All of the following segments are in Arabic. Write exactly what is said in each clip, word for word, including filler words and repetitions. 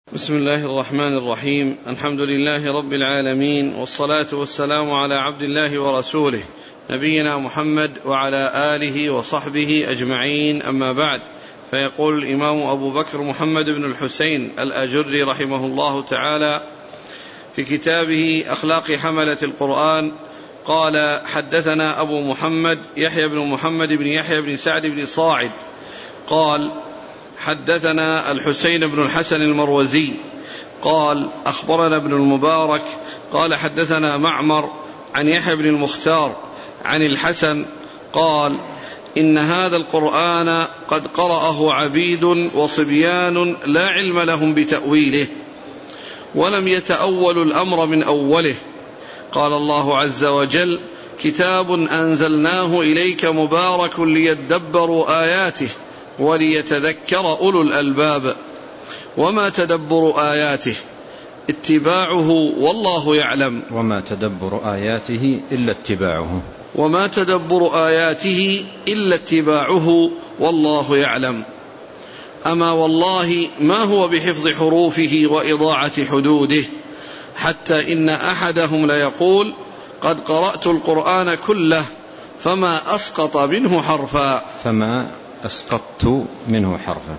بسم الله الرحمن الرحيم. الحمد لله رب العالمين، والصلاة والسلام على عبد الله ورسوله نبينا محمد وعلى آله وصحبه أجمعين، أما بعد. فيقول الإمام أبو بكر محمد بن الحسين الأجري رحمه الله تعالى في كتابه أخلاق حملة القرآن قال: حدثنا أبو محمد يحيى بن محمد بن يحيى بن سعد بن صاعد قال: حدثنا الحسين بن الحسن المروزي قال: أخبرنا ابن المبارك قال: حدثنا معمر عن يحيى بن المختار عن الحسن قال: إن هذا القرآن قد قرأه عبيد وصبيان لا علم لهم بتأويله، ولم يتأولوا الأمر من أوله. قال الله عز وجل: كتاب أنزلناه إليك مبارك ليدبروا آياته وليتذكر أولو الألباب. وما تدبر آياته اتباعه والله يعلم. وما تدبر آياته إلا اتباعه وما تدبر آياته إلا اتباعه والله يعلم. أما والله ما هو بحفظ حروفه وإضاعة حدوده، حتى إن أحدهم ليقول: قد قرأت القرآن كله فما أسقط منه حرفا فما أسقطت منه حرفا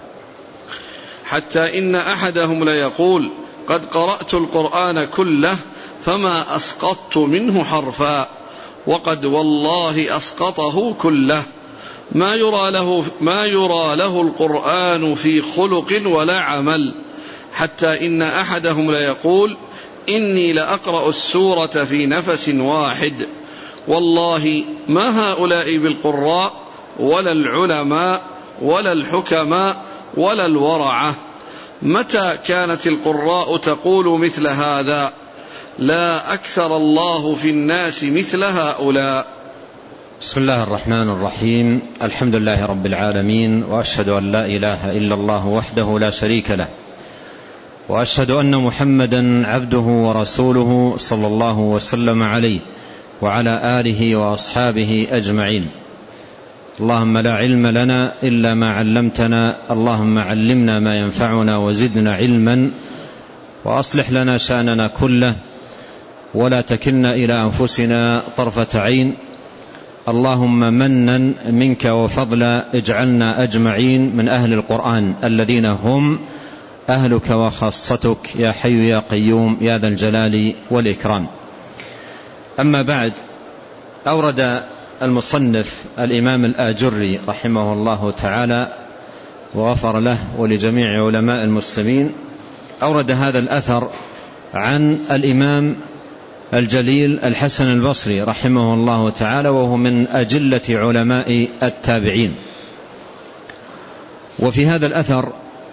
حتى إن أحدهم ليقول: قد قرأت القرآن كله فما أسقطت منه حرفا، وقد والله أسقطه كله. ما يرى له, ما يرى له القرآن في خلق ولا عمل، حتى إن أحدهم ليقول: إني لأقرأ السورة في نفس واحد. والله ما هؤلاء بالقراء ولا العلماء ولا الحكماء ولا الورعة. متى كانت القراء تقول مثل هذا؟ لا أكثر الله في الناس مثل هؤلاء. بسم الله الرحمن الرحيم. الحمد لله رب العالمين، وأشهد أن لا إله إلا الله وحده لا شريك له، وأشهد أن محمدا عبده ورسوله صلى الله وسلم عليه وعلى آله وأصحابه أجمعين. اللهم لا علم لنا إلا ما علمتنا، اللهم علمنا ما ينفعنا وزدنا علما، وأصلح لنا شأننا كله، ولا تكلنا إلى أنفسنا طرفة عين. اللهم منا منك وفضلا اجعلنا أجمعين من أهل القرآن الذين هم أهلك وخاصتك، يا حي يا قيوم يا ذا الجلال والإكرام. أما بعد، أورد المصنف الإمام الآجري رحمه الله تعالى وغفر له ولجميع علماء المسلمين، أورد هذا الأثر عن الإمام الجليل الحسن البصري رحمه الله تعالى، وهو من أجلة علماء التابعين. وفي هذا الأثر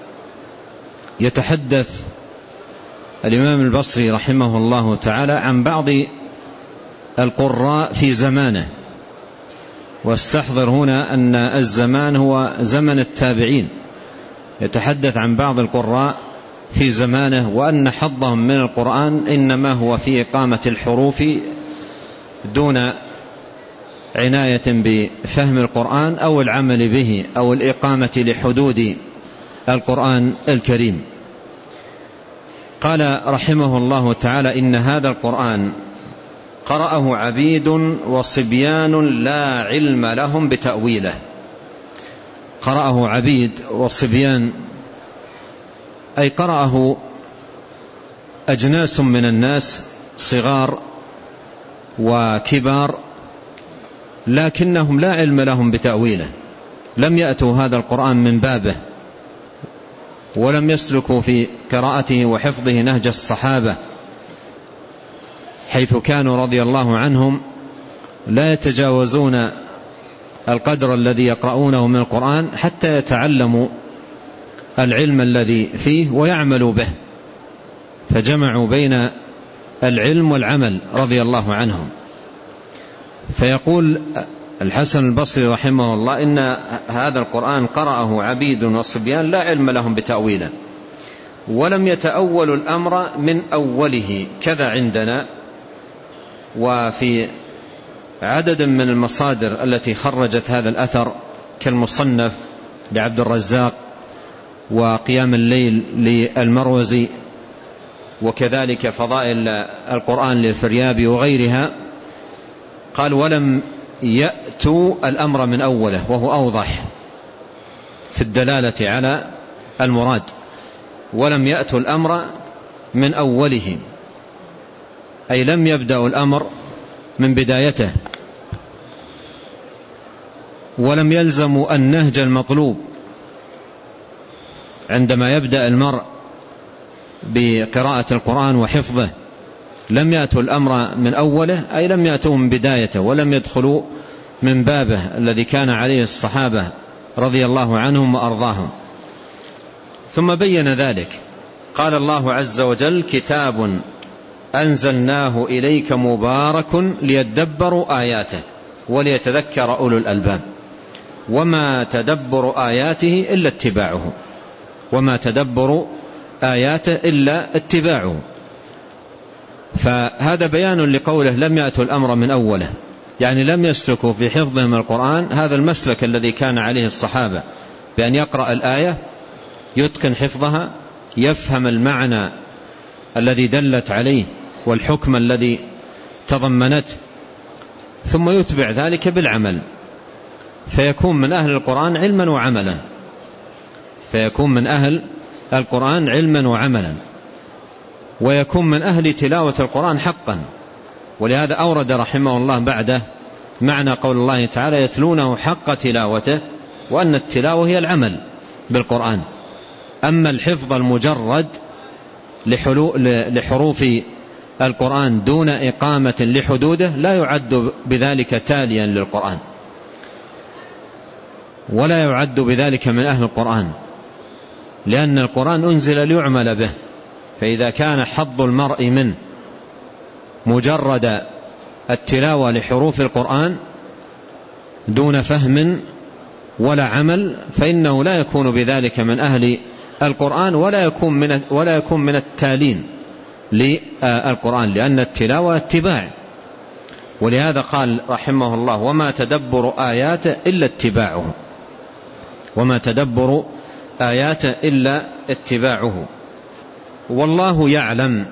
يتحدث الإمام البصري رحمه الله تعالى عن بعض القراء في زمانه، واستحضر هنا أن الزمان هو زمن التابعين. يتحدث عن بعض القراء في زمانه، وأن حظهم من القرآن إنما هو في إقامة الحروف دون عناية بفهم القرآن أو العمل به أو الإقامة لحدود القرآن الكريم. قال رحمه الله تعالى: إن هذا القرآن قرأه عبيد وصبيان لا علم لهم بتأويله. قرأه عبيد وصبيان أي قرأه أجناس من الناس صغار وكبار، لكنهم لا علم لهم بتأويله، لم يأتوا هذا القرآن من بابه، ولم يسلكوا في قراءته وحفظه نهج الصحابة، حيث كانوا رضي الله عنهم لا يتجاوزون القدر الذي يقرؤونه من القرآن حتى يتعلموا العلم الذي فيه ويعملوا به، فجمعوا بين العلم والعمل رضي الله عنهم. فيقول الحسن البصري رحمه الله: إن هذا القرآن قرأه عبيد وصبيان لا علم لهم بتأويله، ولم يتأولوا الأمر من أوله. كذا عندنا، وفي عدد من المصادر التي خرجت هذا الأثر كالمصنف لعبد الرزاق وقيام الليل للمروزي، وكذلك فضائل القرآن للفريابي وغيرها. قال ولم يأتوا الأمر من أوله، وهو أوضح في الدلالة على المراد. ولم يأتوا الأمر من أوله، أي لم يبدأوا الأمر من بدايته، ولم يلزموا النهج المطلوب عندما يبدأ المرء بقراءة القرآن وحفظه. لم يأتوا الأمر من أوله، أي لم يأتوا من بدايته، ولم يدخلوا من بابه الذي كان عليه الصحابة رضي الله عنهم وأرضاهم. ثم بين ذلك، قال الله عز وجل: كتاب أنزلناه إليك مبارك ليدبروا آياته وليتذكر أولو الألباب وما تدبر آياته إلا اتباعه وما تدبر آياته إلا اتباعه. فهذا بيان لقوله لم يأتوا الأمر من أوله، يعني لم يسلكوا في حفظهم القرآن هذا المسلك الذي كان عليه الصحابة، بأن يقرأ الآية يتقن حفظها، يفهم المعنى الذي دلت عليه والحكم الذي تضمنته، ثم يتبع ذلك بالعمل، فيكون من أهل القرآن علما وعملا فيكون من أهل القرآن علما وعملا ويكون من أهل تلاوة القرآن حقا. ولهذا أورد رحمه الله بعده معنى قول الله تعالى: يتلونه حق تلاوته، وأن التلاوة هي العمل بالقرآن. أما الحفظ المجرد لحروف القرآن دون إقامة لحدوده لا يعد بذلك تاليا للقرآن، ولا يعد بذلك من أهل القرآن، لأن القرآن أنزل ليعمل به. فإذا كان حظ المرء من مجرد التلاوة لحروف القرآن دون فهم ولا عمل، فإنه لا يكون بذلك من أهل القرآن، ولا يكون من ولا يكون من التالين للقرآن، لأن التلاوة اتباع. ولهذا قال رحمه الله: وما تدبر آياته إلا اتباعه وما تدبر آياته إلا اتباعه. والله يعلم.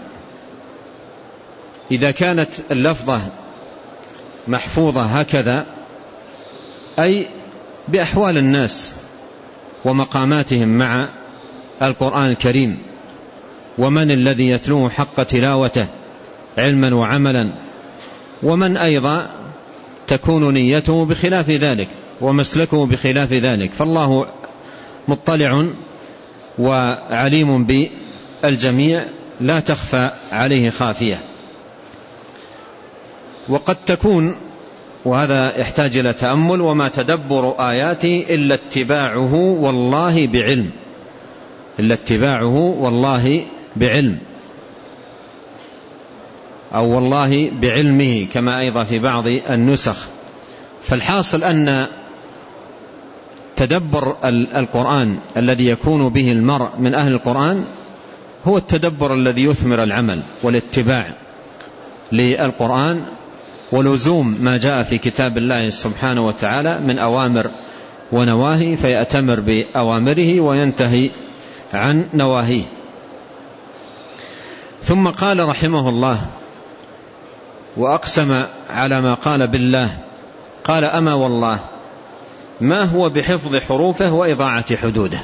إذا كانت اللفظة محفوظة هكذا، أي بأحوال الناس ومقاماتهم مع القرآن الكريم، ومن الذي يتلوه حق تلاوته علما وعملا، ومن أيضا تكون نيته بخلاف ذلك ومسلكه بخلاف ذلك، فالله مطلع وعليم بالجميع لا تخفى عليه خافية. وقد تكون، وهذا يحتاج إلى تأمل: وما تدبر آياته إلا اتباعه والله بعلم إلا اتباعه والله بعلم أو والله بعلمه، كما أيضا في بعض النسخ. فالحاصل أن تدبر القرآن الذي يكون به المرء من أهل القرآن هو التدبر الذي يثمر العمل والاتباع للقرآن ولزوم ما جاء في كتاب الله سبحانه وتعالى من أوامر ونواهي، فيأتمر بأوامره وينتهي عن نواهيه. ثم قال رحمه الله: وأقسم على ما قال بالله، قال: أما والله ما هو بحفظ حروفه وإضاعة حدوده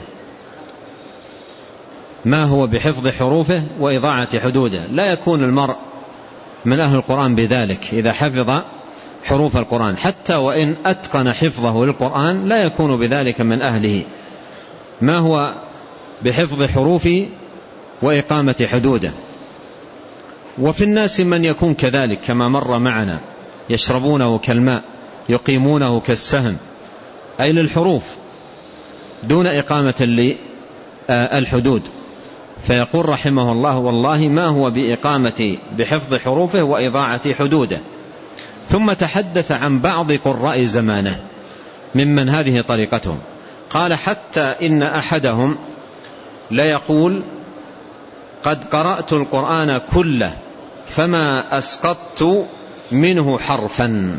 ما هو بحفظ حروفه وإضاعة حدوده. لا يكون المرء من أهل القرآن بذلك إذا حفظ حروف القرآن، حتى وإن أتقن حفظه للقرآن لا يكون بذلك من أهله. ما هو بحفظ حروفه وإقامة حدوده. وفي الناس من يكون كذلك كما مر معنا، يشربونه كالماء يقيمونه كالسهم، أي للحروف دون إقامة للحدود. فيقول رحمه الله: والله ما هو بإقامة بحفظ حروفه وإضاعة حدوده. ثم تحدث عن بعض قراء زمانه ممن هذه طريقتهم. قال: حتى إن أحدهم لا يقول: قد قرأت القرآن كله فما أسقطت منه حرفا،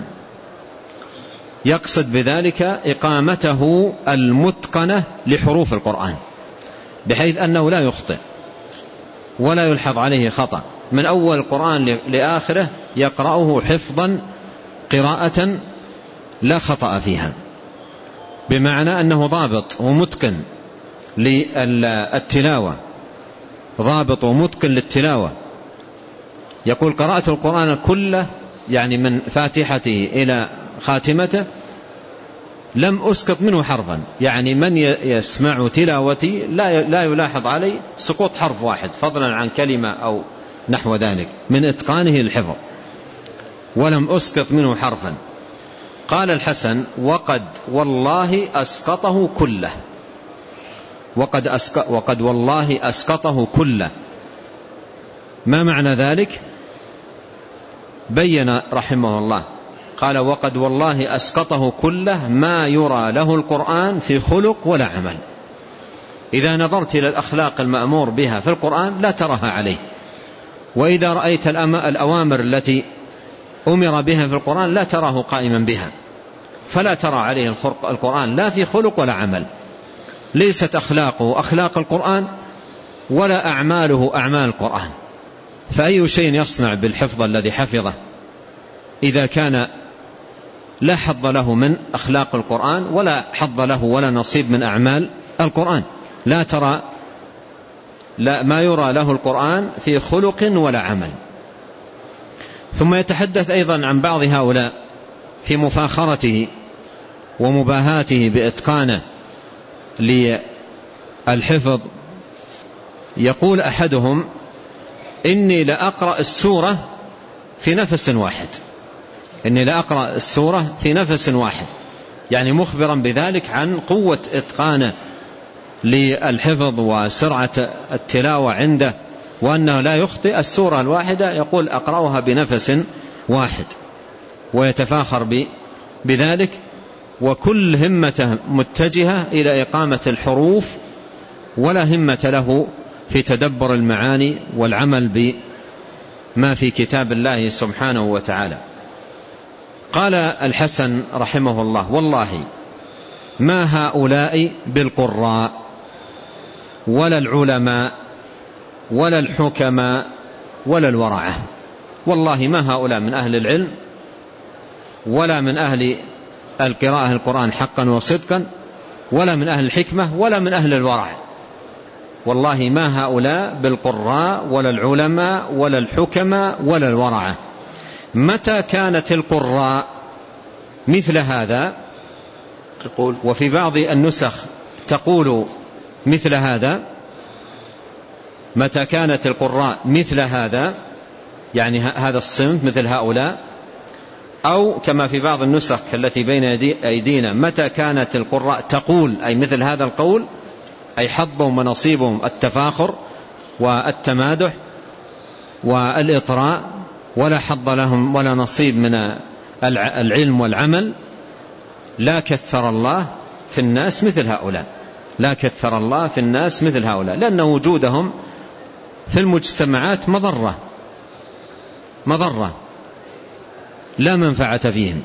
يقصد بذلك إقامته المتقنة لحروف القرآن، بحيث أنه لا يخطئ ولا يلحظ عليه خطأ، من أول القرآن لآخره يقرأه حفظا قراءة لا خطأ فيها، بمعنى أنه ضابط ومتقن للتلاوة، ضابط ومتقن للتلاوة. يقول قرأت القرآن كله، يعني من فاتحته إلى خاتمته، لم أسقط منه حرفا، يعني من يسمع تلاوتي لا يلاحظ علي سقوط حرف واحد، فضلا عن كلمة أو نحو ذلك، من إتقانه الحفظ، ولم أسقط منه حرفا. قال الحسن: وقد والله أسقطه كله، وقد, أسقط وقد والله أسقطه كله. ما معنى ذلك؟ بين رحمه الله، قال: وقد والله أسقطه كله ما يرى له القرآن في خلق ولا عمل. إذا نظرت إلى الأخلاق المأمور بها في القرآن لا تراها عليه، وإذا رأيت الأوامر التي أمر بها في القرآن لا تراه قائما بها، فلا ترى عليه القرآن لا في خلق ولا عمل. ليست أخلاقه أخلاق القرآن ولا أعماله أعمال القرآن. فأي شيء يصنع بالحفظ الذي حفظه إذا كان لا حظ له من أخلاق القرآن ولا حظ له ولا نصيب من أعمال القرآن؟ لا ترى لا ما يرى له القرآن في خلق ولا عمل. ثم يتحدث أيضا عن بعض هؤلاء في مفاخرته ومباهاته بإتقانه للحفظ. يقول أحدهم: إني لأقرأ السورة في نفس واحد، إني لأقرأ السورة في نفس واحد، يعني مخبرا بذلك عن قوة إتقانه للحفظ وسرعة التلاوة عنده، وأنه لا يخطئ السورة الواحدة، يقول: أقرأها بنفس واحد، ويتفاخر بذلك، وكل همته متجهة إلى إقامة الحروف، ولا همة له في تدبر المعاني والعمل بما في كتاب الله سبحانه وتعالى. قال الحسن رحمه الله: والله ما هؤلاء بالقراء ولا العلماء ولا الحكماء ولا الورعة. والله ما هؤلاء من أهل العلم ولا من أهل القراءة القرآن حقا وصدقا، ولا من أهل الحكمة ولا من أهل الورع. والله ما هؤلاء بالقراء ولا العلماء ولا الحكماء ولا الورعة. متى كانت القراء مثل هذا؟ تقول، وفي بعض النسخ تقول مثل هذا. متى كانت القراء مثل هذا، يعني هذا الصنف مثل هؤلاء، أو كما في بعض النسخ التي بين أيدينا: متى كانت القراء تقول، أي مثل هذا القول، أي حظهم ونصيبهم التفاخر والتمادح والإطراء، ولا حظ لهم ولا نصيب من العلم والعمل. لا كثر الله في الناس مثل هؤلاء، لا كثر الله في الناس مثل هؤلاء، لأن وجودهم في المجتمعات مضرة مضرة لا منفعة فيهم.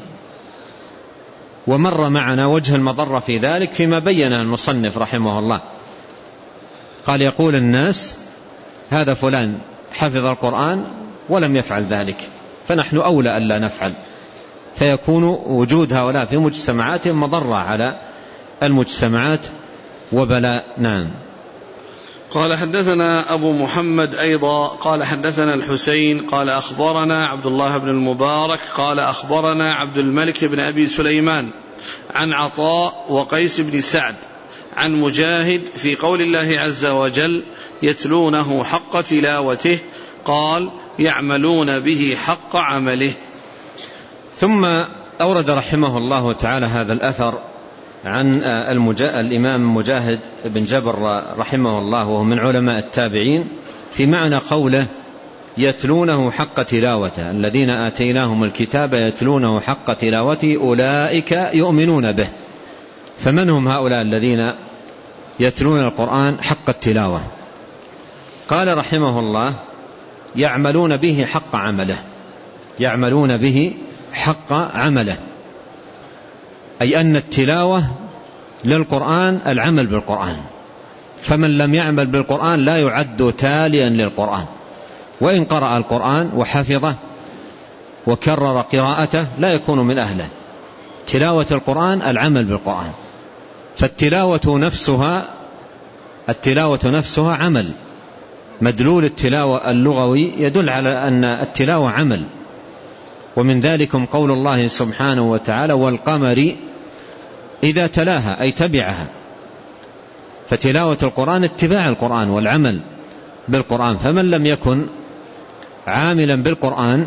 ومر معنا وجه المضرة في ذلك فيما بينه المصنف رحمه الله. قال: يقول الناس: هذا فلان حفظ القرآن ولم يفعل ذلك، فنحن أولى ألا نفعل، فيكون وجود هؤلاء في مجتمعاتهم مضرة على المجتمعات وبلاء. نعم. قال: حدثنا أبو محمد أيضا قال: حدثنا الحسين قال: أخبرنا عبد الله بن المبارك قال: أخبرنا عبد الملك بن أبي سليمان عن عطاء وقيس بن سعد عن مجاهد في قول الله عز وجل: يتلونه حق تلاوته، قال: يعملون به حق عمله. ثم أورد رحمه الله تعالى هذا الأثر عن الإمام مجاهد بن جبر رحمه الله، وهو من علماء التابعين، في معنى قوله: يتلونه حق تلاوته، الذين آتيناهم الكتاب يتلونه حق تلاوته أولئك يؤمنون به. فمن هم هؤلاء الذين يتلون القرآن حق التلاوة؟ قال رحمه الله: يعملون به حق عمله، يعملون به حق عمله، أي أن التلاوة للقرآن العمل بالقرآن، فمن لم يعمل بالقرآن لا يعد تاليا للقرآن، وإن قرأ القرآن وحفظه وكرر قراءته لا يكون من أهله. تلاوة القرآن العمل بالقرآن، فالتلاوة نفسها التلاوة نفسها عمل. مدلول التلاوة اللغوي يدل على أن التلاوة عمل، ومن ذلكم قول الله سبحانه وتعالى والقمر إذا تلاها أي تبعها. فتلاوة القرآن اتباع القرآن والعمل بالقرآن، فمن لم يكن عاملا بالقرآن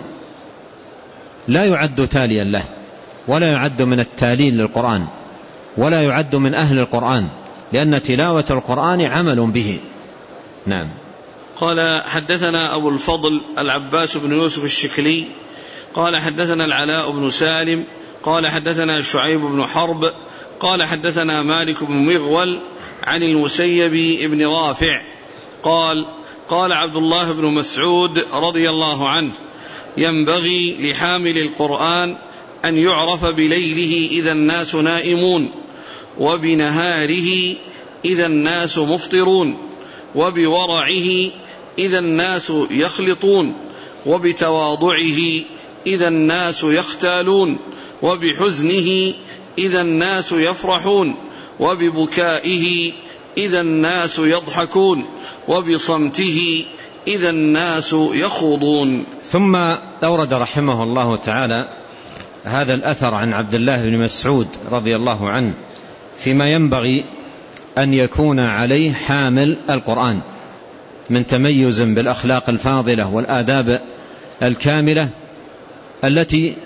لا يعد تاليا له، ولا يعد من التالين للقرآن، ولا يعد من أهل القرآن، لأن تلاوة القرآن عمل به. نعم. قال حدثنا أبو الفضل العباس بن يوسف الشكلي قال حدثنا العلاء بن سالم قال حدثنا شعيب بن حرب قال حدثنا مالك بن مغول عن المسيب بن رافع قال قال عبد الله بن مسعود رضي الله عنه ينبغي لحامل القرآن أن يعرف بليله إذا الناس نائمون، وبنهاره إذا الناس مفطرون، وبورعه إذا الناس يخلطون، وبتواضعه إذا الناس يختالون، وبحزنه إذا الناس يفرحون، وببكائه إذا الناس يضحكون، وبصمته إذا الناس يخوضون. ثم أورد رحمه الله تعالى هذا الأثر عن عبد الله بن مسعود رضي الله عنه فيما ينبغي أن يكون عليه حامل القرآن من تميز بالأخلاق الفاضلة والآداب الكاملة التي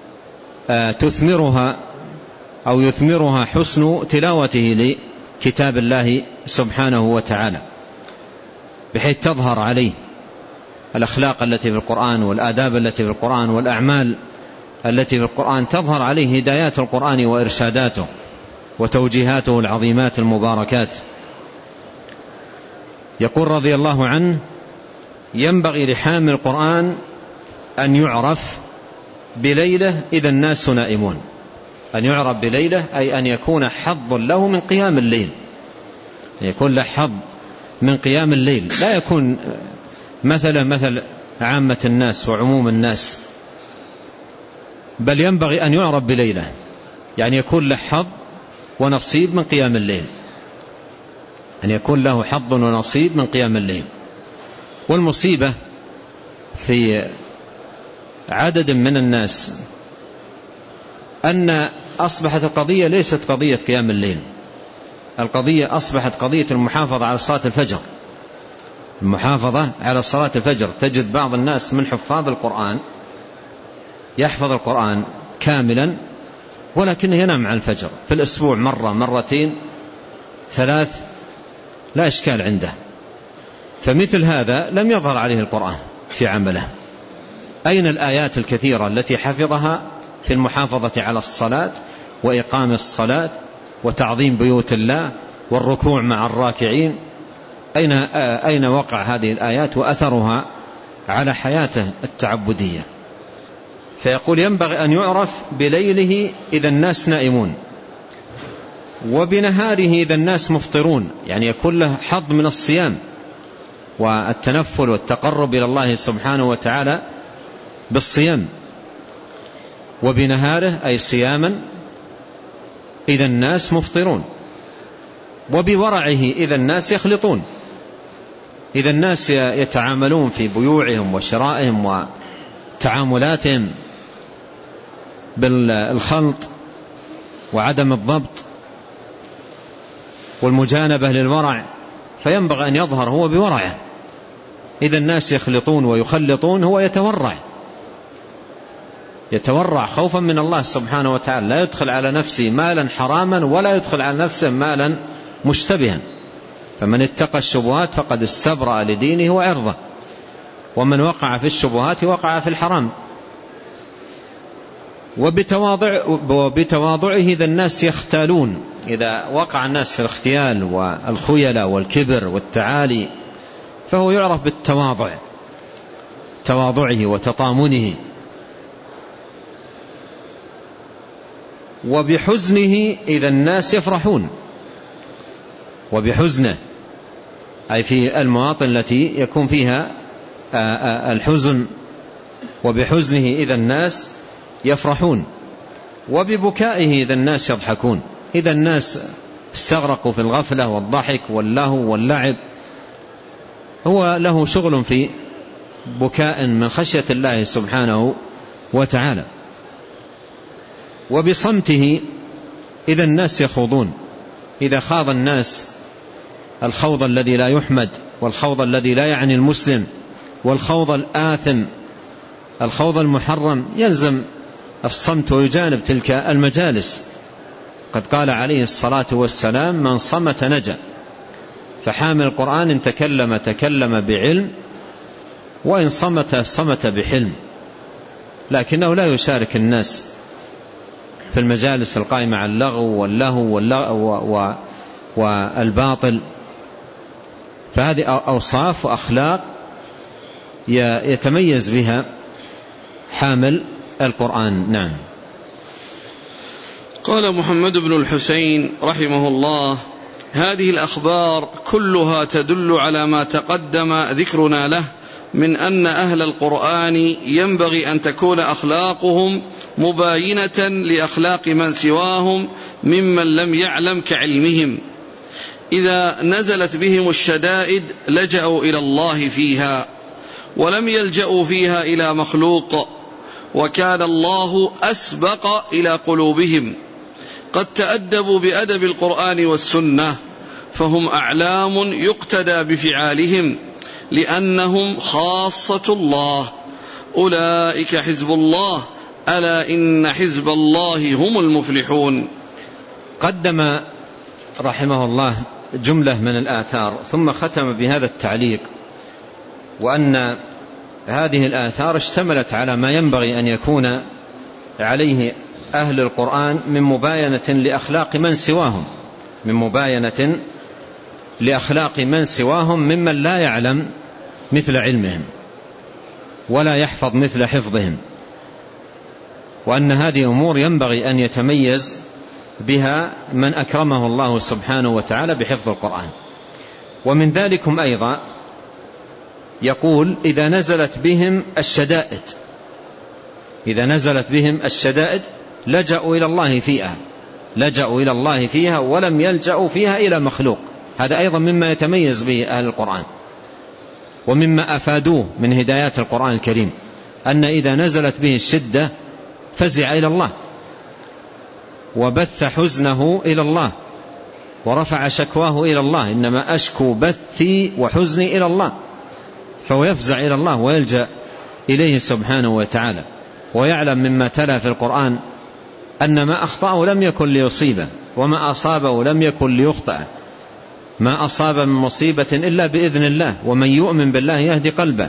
تثمرها أو يثمرها حسن تلاوته لكتاب الله سبحانه وتعالى، بحيث تظهر عليه الأخلاق التي في القرآن والآداب التي في القرآن والأعمال التي في القرآن، تظهر عليه هدايات القرآن وإرشاداته وتوجيهاته العظيمات المباركات. يقول رضي الله عنه ينبغي لحامل القرآن أن يعرف بليلة إذا الناس نائمون. أن يعرف بليلة أي أن يكون حظ له من قيام الليل، أن يكون له حظ من قيام الليل، لا يكون مثلا مثل عامة الناس وعموم الناس، بل ينبغي أن يعرف بليلة، يعني يكون له حظ ونصيب من قيام الليل، أن يكون له حظ ونصيب من قيام الليل. والمصيبة في عدد من الناس أن أصبحت القضية ليست قضية قيام الليل، القضية أصبحت قضية المحافظة على صلاة الفجر، المحافظة على صلاة الفجر. تجد بعض الناس من حفاظ القرآن يحفظ القرآن كاملا ولكنه ينام عن الفجر في الأسبوع مرة مرتين ثلاث، لا إشكال عنده. فمثل هذا لم يظهر عليه القرآن في عمله. أين الآيات الكثيرة التي حفظها في المحافظة على الصلاة وإقام الصلاة وتعظيم بيوت الله والركوع مع الراكعين؟ أين, أين وقع هذه الآيات وأثرها على حياته التعبدية؟ فيقول ينبغي أن يعرف بليله إذا الناس نائمون، وبنهاره إذا الناس مفطرون، يعني يكون له حظ من الصيام والتنفل والتقرب إلى الله سبحانه وتعالى بالصيام. وبنهاره أي صياما إذا الناس مفطرون، وبورعه إذا الناس يخلطون، إذا الناس يتعاملون في بيوعهم وشرائهم وتعاملاتهم بالخلط وعدم الضبط والمجانبة للورع، فينبغي أن يظهر هو بورعه. إذا الناس يخلطون ويخلطون هو يتورع، يتورع خوفا من الله سبحانه وتعالى، لا يدخل على نفسه مالا حراما ولا يدخل على نفسه مالا مشتبها. فمن اتقى الشبهات فقد استبرأ لدينه وعرضه، ومن وقع في الشبهات وقع في الحرام. وبتواضع وبتواضعه إذا الناس يختالون، إذا وقع الناس في الاختيال والخيلة والكبر والتعالي فهو يعرف بالتواضع، تواضعه وتطامنه. وبحزنه إذا الناس يفرحون، وبحزنه أي في المواطن التي يكون فيها الحزن، وبحزنه إذا الناس يفرحون، وببكائه إذا الناس يضحكون. إذا الناس استغرقوا في الغفلة والضحك واللهو واللعب، هو له شغل في بكاء من خشية الله سبحانه وتعالى. وبصمته إذا الناس يخوضون، إذا خاض الناس الخوض الذي لا يحمد، والخوض الذي لا يعني المسلم، والخوض الآثم، الخوض المحرم، يلزم الصمت ويجانب تلك المجالس. قد قال عليه الصلاة والسلام: من صمت نجا. فحامل القرآن إن تكلم تكلم بعلم، وإن صمت صمت بحلم، لكنه لا يشارك الناس في المجالس القائمة على اللغو واللهو واللهو والباطل. فهذه أوصاف وأخلاق يتميز بها حامل القرآن. نعم. قال محمد بن الحسين رحمه الله: هذه الأخبار كلها تدل على ما تقدم ذكرنا له من أن أهل القرآن ينبغي أن تكون أخلاقهم مباينة لأخلاق من سواهم ممن لم يعلم كعلمهم. إذا نزلت بهم الشدائد لجأوا إلى الله فيها، ولم يلجأوا فيها إلى مخلوق، وكان الله أسبق إلى قلوبهم. قد تأدبوا بأدب القرآن والسنة، فهم أعلام يقتدى بفعالهم، لأنهم خاصة الله. أولئك حزب الله، ألا إن حزب الله هم المفلحون. قدم رحمه الله جملة من الآثار، ثم ختم بهذا التعليق: وأن هذه الآثار اشتملت على ما ينبغي أن يكون عليه أهل القرآن من مباينة لأخلاق من سواهم، من مباينة لأخلاق من سواهم ممن لا يعلم مثل علمهم ولا يحفظ مثل حفظهم، وأن هذه أمور ينبغي أن يتميز بها من أكرمه الله سبحانه وتعالى بحفظ القرآن. ومن ذلكم أيضا يقول: إذا نزلت بهم الشدائد، إذا نزلت بهم الشدائد لجأوا إلى الله فيها، لجأوا إلى الله فيها ولم يلجأوا فيها إلى مخلوق. هذا أيضا مما يتميز به أهل القرآن، ومما أفادوه من هدايات القرآن الكريم، أن إذا نزلت به الشدة فزع إلى الله، وبث حزنه إلى الله، ورفع شكواه إلى الله: إنما أشكو بثي وحزني إلى الله. فهو يفزع إلى الله ويلجأ إليه سبحانه وتعالى، ويعلم مما تلا في القرآن أن ما أخطأه لم يكن ليصيبه، وما أصابه لم يكن ليخطئه. ما أصاب من مصيبة إلا بإذن الله، ومن يؤمن بالله يهدي قلبه.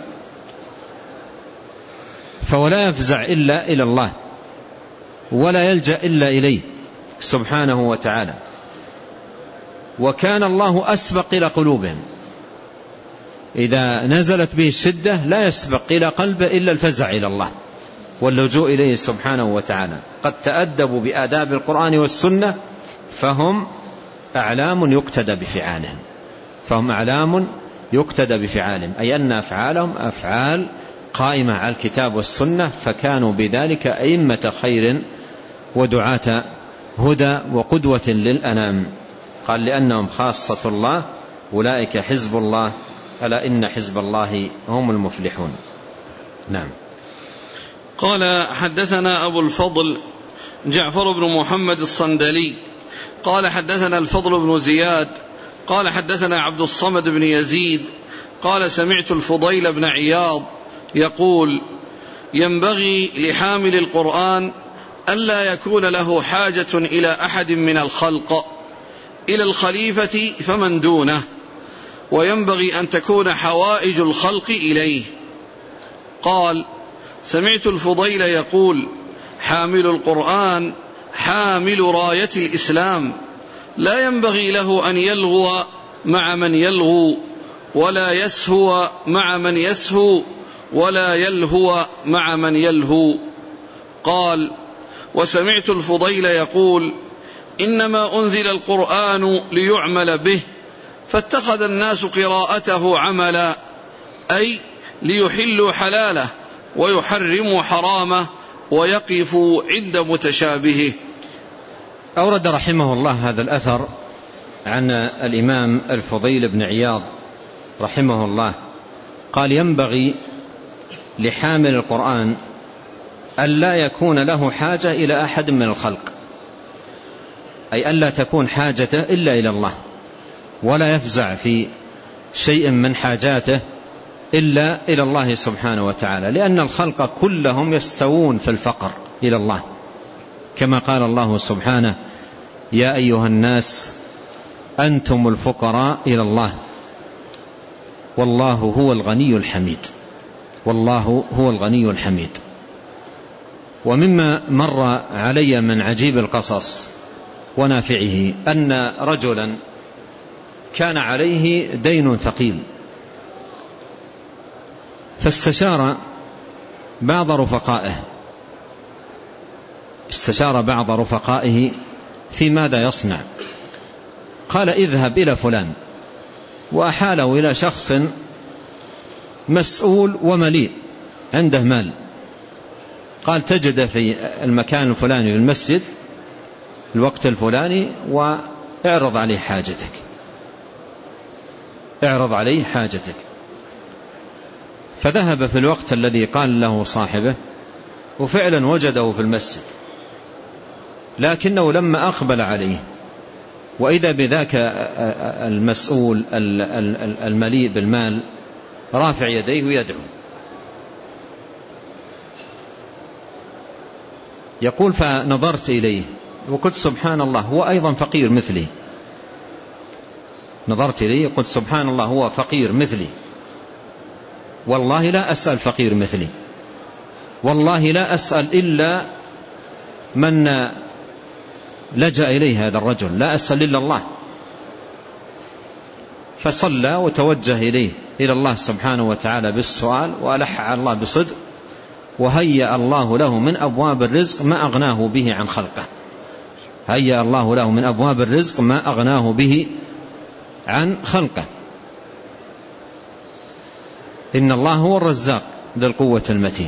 فولا يفزع إلا إلى الله، ولا يلجأ إلا إليه سبحانه وتعالى. وكان الله أسبق إلى قلوبهم، إذا نزلت به الشدة لا يسبق إلى قلبه إلا الفزع إلى الله واللجوء إليه سبحانه وتعالى. قد تأدبوا بآداب القرآن والسنة، فهم أعلام يقتدى بفعالهم، فهم أعلام يقتدى بفعالهم، أي أن أفعالهم أفعال قائمة على الكتاب والسنة، فكانوا بذلك أئمة خير ودعاة هدى وقدوة للأنام. قال: لأنهم خاصة الله، أولئك حزب الله، ألا إن حزب الله هم المفلحون. نعم. قال: حدثنا أبو الفضل جعفر بن محمد الصندلي قال: حدثنا الفضل بن زياد قال: حدثنا عبد الصمد بن يزيد قال: سمعت الفضيل بن عياض يقول: ينبغي لحامل القرآن ألا يكون له حاجة إلى أحد من الخلق، إلى الخليفة فمن دونه، وينبغي أن تكون حوائج الخلق إليه. قال: سمعت الفضيل يقول: حامل القرآن حامل راية الإسلام، لا ينبغي له أن يلغو مع من يلغو، ولا يسهو مع من يسهو، ولا يلهو مع من يلهو. قال: وسمعت الفضيل يقول: إنما أنزل القرآن ليعمل به، فاتخذ الناس قراءته عملا، أي ليحلوا حلاله ويحرموا حرامه ويقفوا عند متشابهه. أورد رحمه الله هذا الأثر عن الإمام الفضيل بن عياض رحمه الله قال: ينبغي لحامل القرآن ألا يكون له حاجة إلى أحد من الخلق، أي ألا تكون حاجته إلا إلى الله، ولا يفزع في شيء من حاجاته إلا إلى الله سبحانه وتعالى، لأن الخلق كلهم يستوون في الفقر إلى الله، كما قال الله سبحانه: يا أيها الناس أنتم الفقراء إلى الله والله هو الغني الحميد. والله هو الغني الحميد. ومما مر علي من عجيب القصص ونافعه أن رجلا كان عليه دين ثقيل، فاستشار بعض رفقائه استشار بعض رفقائه في ماذا يصنع. قال: اذهب إلى فلان، وأحاله إلى شخص مسؤول ومليء عنده مال. قال: تجد في المكان الفلاني المسجد الوقت الفلاني واعرض عليه حاجتك اعرض عليه حاجتك فذهب في الوقت الذي قال له صاحبه، وفعلا وجده في المسجد، لكنه لما أقبل عليه وإذا بذاك المسؤول المليء بالمال رافع يديه ويدعو، يقول: فنظرت إليه وقلت: سبحان الله، هو أيضا فقير مثلي. نظرت إليه وقلت: سبحان الله، هو فقير مثلي، والله لا أسأل فقير مثلي، والله لا أسأل إلا من لجأ إليه هذا الرجل، لا أسأل إلا الله. فصلى وتوجه إليه إلى الله سبحانه وتعالى بالسؤال، وألح على الله بصدق، وهيأ الله له من أبواب الرزق ما أغناه به عن خلقه. هيأ الله له من أبواب الرزق ما أغناه به عن خلقه. إن الله هو الرزاق ذو القوة المتين.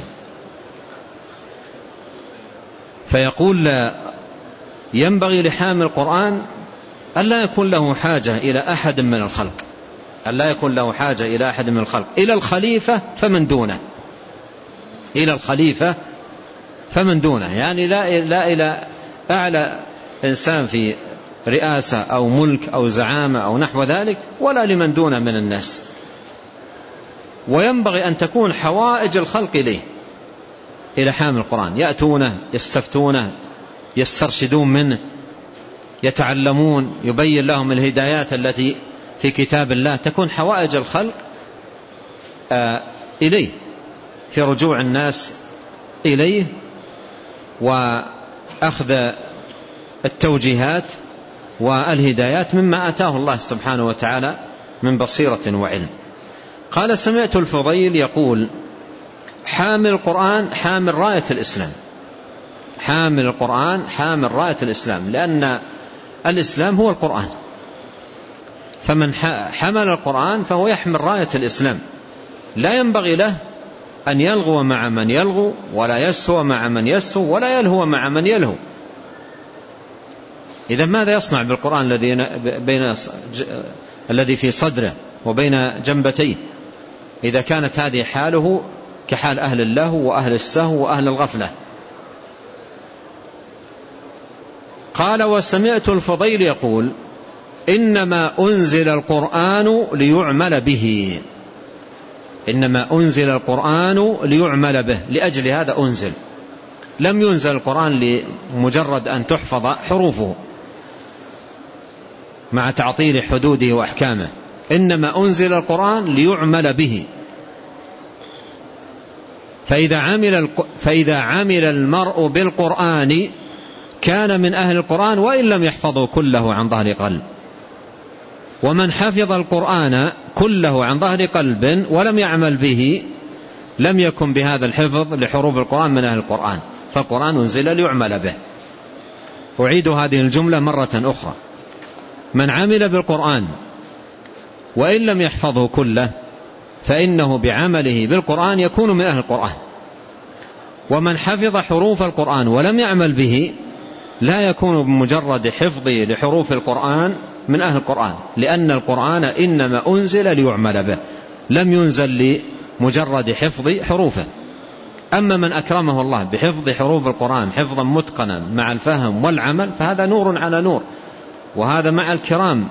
فيقول: ينبغي لحامل القرآن ألا يكون له حاجة إلى أحد من الخلق ألا يكون له حاجة إلى أحد من الخلق إلى الخليفة فمن دونه إلى الخليفة فمن دونه يعني لا, لا إلى أعلى إنسان في رئاسة أو ملك أو زعامة أو نحو ذلك، ولا لمن دونه من الناس. وينبغي أن تكون حوائج الخلق إليه، إلى حامل القرآن، يأتونه يستفتونه يسترشدون منه، يتعلمون، يبين لهم الهدايات التي في كتاب الله. تكون حوائج الخلق إليه، في رجوع الناس إليه وأخذ التوجيهات والهدايات مما آتاه الله سبحانه وتعالى من بصيرة وعلم. قال: سمعت الفضيل يقول: حامل القرآن حامل راية الإسلام. حامل القرآن حامل راية الإسلام، لأن الإسلام هو القرآن، فمن حمل القرآن فهو يحمل راية الإسلام. لا ينبغي له أن يلغو مع من يلغو، ولا يسهو مع من يسهو، ولا يلهو مع من يلهو. إذا ماذا يصنع بالقرآن الذي بين الذي في صدره وبين جنبتيه إذا كانت هذه حاله كحال أهل اللهو وأهل السهو وأهل الغفلة؟ قال: وسمعت الفضيل يقول: إنما أنزل القرآن ليعمل به. إنما أنزل القرآن ليعمل به، لأجل هذا أنزل. لم ينزل القرآن لمجرد أن تحفظ حروفه مع تعطيل حدوده وأحكامه، إنما أنزل القرآن ليعمل به. فإذا عمل, فإذا عمل المرء بالقرآن كان من أهل القرآن وإن لم يحفظه كله عن ظهر قلب. ومن حفظ القرآن كله عن ظهر قلب ولم يعمل به لم يكن بهذا الحفظ لحروف القرآن من أهل القرآن. فالقرآن أنزل ليعمل به. أعيد هذه الجملة مرة أخرى: من عمل بالقرآن وإن لم يحفظه كله فإنه بعمله بالقرآن يكون من أهل القرآن. ومن حفظ حروف القرآن ولم يعمل به لا يكون بمجرد حفظه لحروف القرآن من أهل القرآن، لأن القرآن إنما أنزل ليعمل به، لم ينزل لمجرد حفظ حروفه. أما من أكرمه الله بحفظ حروف القرآن حفظا متقنا مع الفهم والعمل فهذا نور على نور، وهذا مع الكرام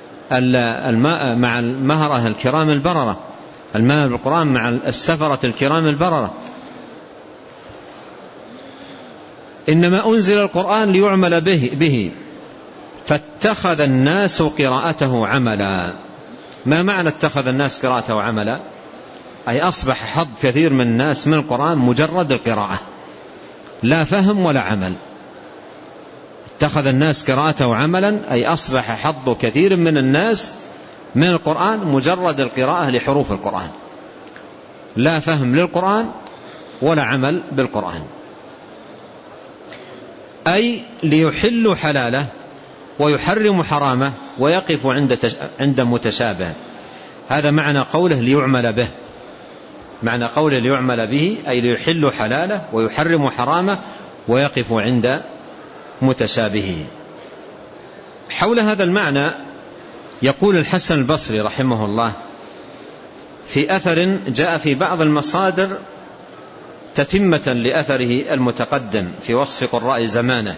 مع المهرة الكرام البررة، الماهر بالقرآن مع السفرة الكرام البررة. إنما أنزل القرآن ليعمل به, به فاتخذ الناس قراءته عملا. ما معنى اتخذ الناس قراءته عملا؟ أي أصبح حظ كثير من الناس من القرآن مجرد القراءة لا فهم ولا عمل. اتخذ الناس قراءته عملا أي أصبح حظ كثير من الناس من القرآن مجرد القراءة لحروف القرآن، لا فهم للقرآن ولا عمل بالقرآن. أي ليحل حلاله ويحرم حرامه ويقف عند عند متشابه. هذا معنى قوله ليعمل به، معنى قوله ليعمل به أي ليحل حلاله ويحرم حرامه ويقف عند متشابهه. حول هذا المعنى يقول الحسن البصري رحمه الله في أثر جاء في بعض المصادر تتمة لأثره المتقدم في وصف قراء زمانه،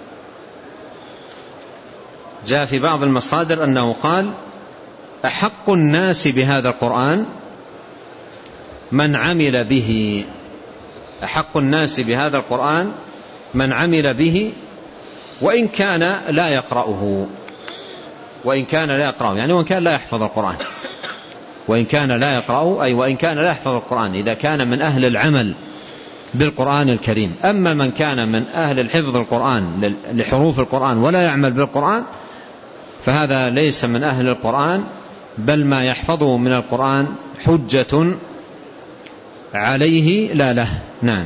جاء في بعض المصادر أنه قال: أحق الناس بهذا القرآن من عمل به. أحق الناس بهذا القرآن من عمل به وإن كان لا يقرأه، وإن كان لا يقرأه يعني وإن كان لا يحفظ القرآن، وإن كان لا يقرأه أي وإن كان لا يحفظ القرآن، إذا كان من أهل العمل بالقرآن الكريم. أما من كان من أهل الحفظ القرآن لحروف القرآن ولا يعمل بالقرآن فهذا ليس من أهل القرآن، بل ما يحفظه من القرآن حجة عليه لا له. نعم.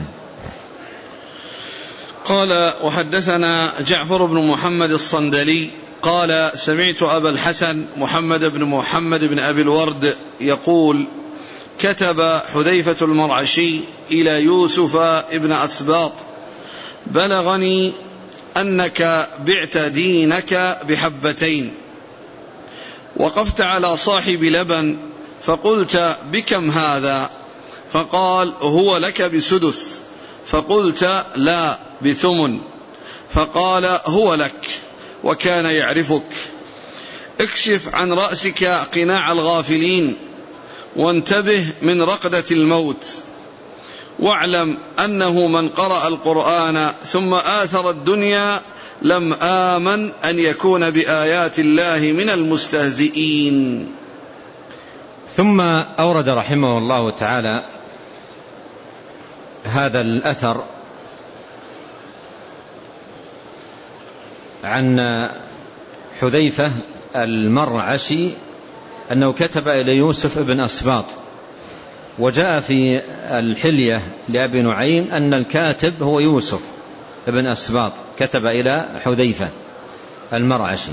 قال: وحدثنا جعفر بن محمد الصندلي قال: سمعت أبا الحسن محمد بن محمد بن أبي الورد يقول: كتب حذيفة المرعشي إلى يوسف ابن أسباط: بلغني أنك بعت دينك بحبتين. وقفت على صاحب لبن فقلت: بكم هذا؟ فقال: هو لك بسدس. فقلت: لا، بثمن. فقال: هو لك، وكان يعرفك. اكشف عن رأسك قناع الغافلين، وانتبه من رقدة الموت، واعلم أنه من قرأ القرآن ثم آثر الدنيا لم آمن أن يكون بآيات الله من المستهزئين. ثم أورد رحمه الله تعالى هذا الأثر عن حذيفة المرعشي أنه كتب إلى يوسف ابن أسباط، وجاء في الحلية لأبي نعيم أن الكاتب هو يوسف ابن أسباط، كتب إلى حذيفة المرعشي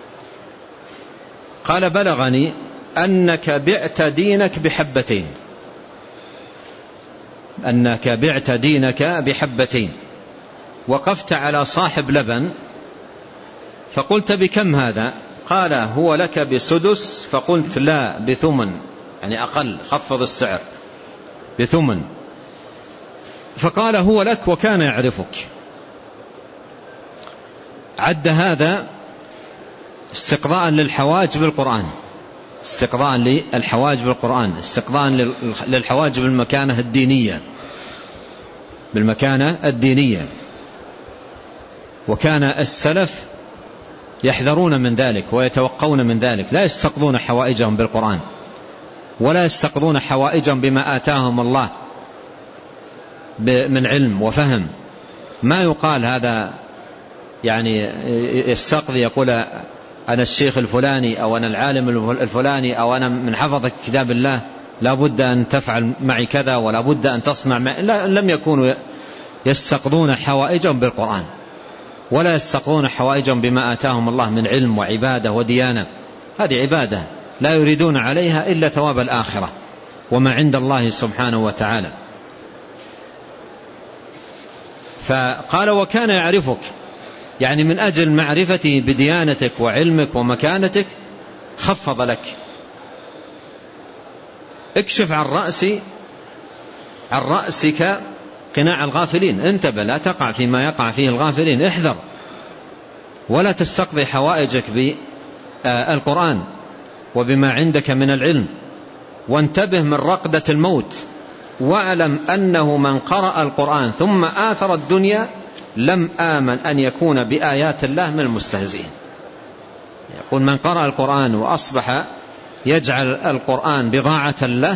قال: بلغني أنك بعت دينك بحبتين، أنك بعت دينك بحبتين، وقفت على صاحب لبن فقلت: بكم هذا؟ قال: هو لك بسدس. فقلت: لا، بثمن، يعني أقل، خفض السعر، بثمن. فقال: هو لك، وكان يعرفك. عد هذا استقضاء للحواجب بالقرآن، استقضاء للحواجب بالقرآن، استقضاء للحواجب بالمكانة الدينية، بالمكانة الدينية. وكان السلف يحذرون من ذلك ويتوقون من ذلك، لا يستقضون حوائجهم بالقرآن، ولا يستقضون حوائجهم بما آتاهم الله من علم وفهم. ما يقال هذا يعني يستقضي يقول أنا الشيخ الفلاني أو أنا العالم الفلاني أو أنا من حفظ كتاب الله لا بد أن تفعل معي كذا ولا بد أن تصنع معي. لا، لم يكونوا يستقضون حوائجهم بالقرآن، ولا يستقضون حوائجهم بما آتاهم الله من علم وعبادة وديانة. هذه عبادة لا يريدون عليها إلا ثواب الآخرة وما عند الله سبحانه وتعالى. فقال وكان يعرفك، يعني من أجل معرفته بديانتك وعلمك ومكانتك خفض لك. اكشف عن رأسي عن رأسك قناع الغافلين، انتبه لا تقع فيما يقع فيه الغافلين، احذر ولا تستقضي حوائجك بالقرآن وبما عندك من العلم، وانتبه من رقدة الموت، واعلم أنه من قرأ القرآن ثم آثر الدنيا لم آمن أن يكون بآيات الله من المستهزئين. يقول من قرأ القرآن وأصبح يجعل القرآن بضاعة له،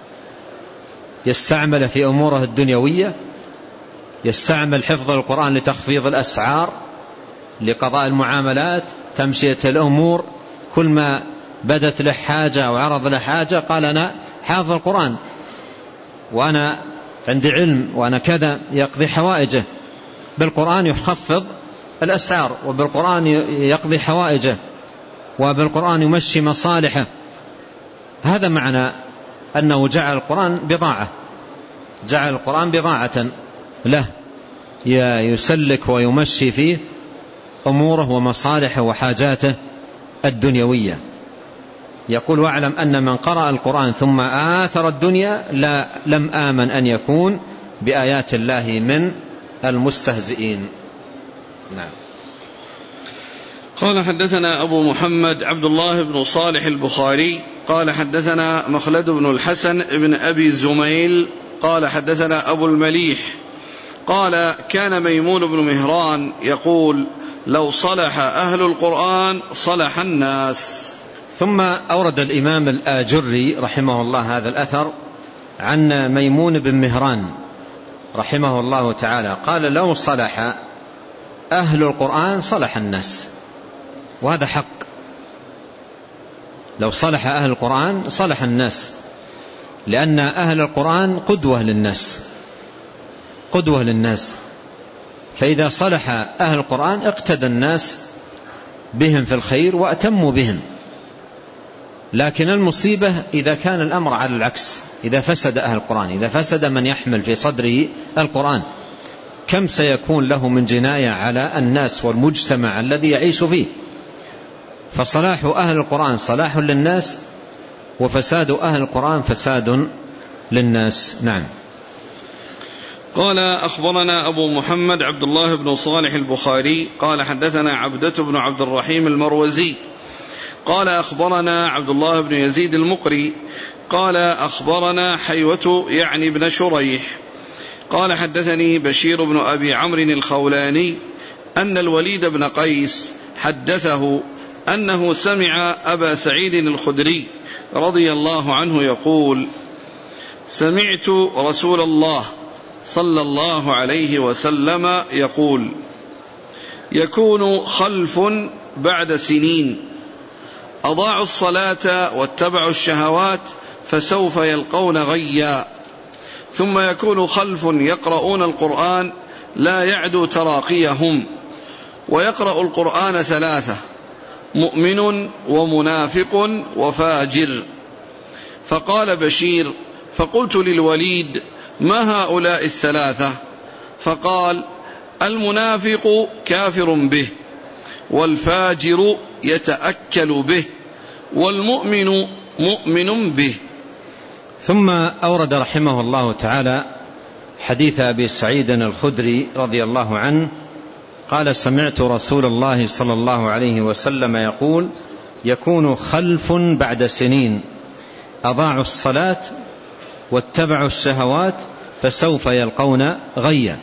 يستعمل في أموره الدنيوية، يستعمل حفظ القرآن لتخفيض الأسعار، لقضاء المعاملات، تمشية الأمور، كل ما بدت له حاجة أو عرض له حاجة قال أنا حافظ القرآن وأنا عندي علم وأنا كذا، يقضي حوائجه بالقرآن، يخفض الأسعار، وبالقرآن يقضي حوائجه، وبالقرآن يمشي مصالحه. هذا معنى أنه جعل القرآن بضاعة، جعل القرآن بضاعة له يسلك ويمشي فيه أموره ومصالحه وحاجاته الدنيوية. يقول واعلم أن من قرأ القرآن ثم آثر الدنيا لا لم آمن أن يكون بآيات الله من المستهزئين. نعم. قال حدثنا أبو محمد عبد الله بن صالح البخاري قال حدثنا مخلد بن الحسن بن أبي زميل قال حدثنا أبو المليح قال كان ميمون بن مهران يقول لو صلح أهل القرآن صلح الناس. ثم أورد الإمام الآجري رحمه الله هذا الأثر عن ميمون بن مهران رحمه الله تعالى قال لو صلح أهل القرآن صلح الناس، وهذا حق. لو صلح أهل القرآن صلح الناس، لأن أهل القرآن قدوة للناس، قدوة للناس، فإذا صلح أهل القرآن اقتدى الناس بهم في الخير وأتموا بهم. لكن المصيبة إذا كان الأمر على العكس، إذا فسد أهل القرآن، إذا فسد من يحمل في صدره القرآن، كم سيكون له من جناية على الناس والمجتمع الذي يعيش فيه. فصلاح أهل القرآن صلاح للناس، وفساد أهل القرآن فساد للناس. نعم. قال أخبرنا أبو محمد عبد الله بن صالح البخاري قال حدثنا عبدة بن عبد الرحيم المروزي قال أخبرنا عبد الله بن يزيد المقري قال أخبرنا حيوة يعني بن شريح قال حدثني بشير بن أبي عمرو الخولاني أن الوليد بن قيس حدثه أنه سمع أبا سعيد الخدري رضي الله عنه يقول سمعت رسول الله صلى الله عليه وسلم يقول يكون خلف بعد سنين أضاعوا الصلاة واتبعوا الشهوات فسوف يلقون غيا، ثم يكون خلف يقرؤون القرآن لا يعدو تراقيهم، ويقرأ القرآن ثلاثة مؤمن ومنافق وفاجر. فقال بشير فقلت للوليد ما هؤلاء الثلاثة؟ فقال المنافق كافر به، والفاجر يتأكل به، والمؤمن مؤمن به. ثم أورد رحمه الله تعالى حديث أبي سعيد الخدري رضي الله عنه قال سمعت رسول الله صلى الله عليه وسلم يقول يكون خلف بعد سنين أضاعوا الصلاة واتبعوا الشهوات فسوف يلقون غيا.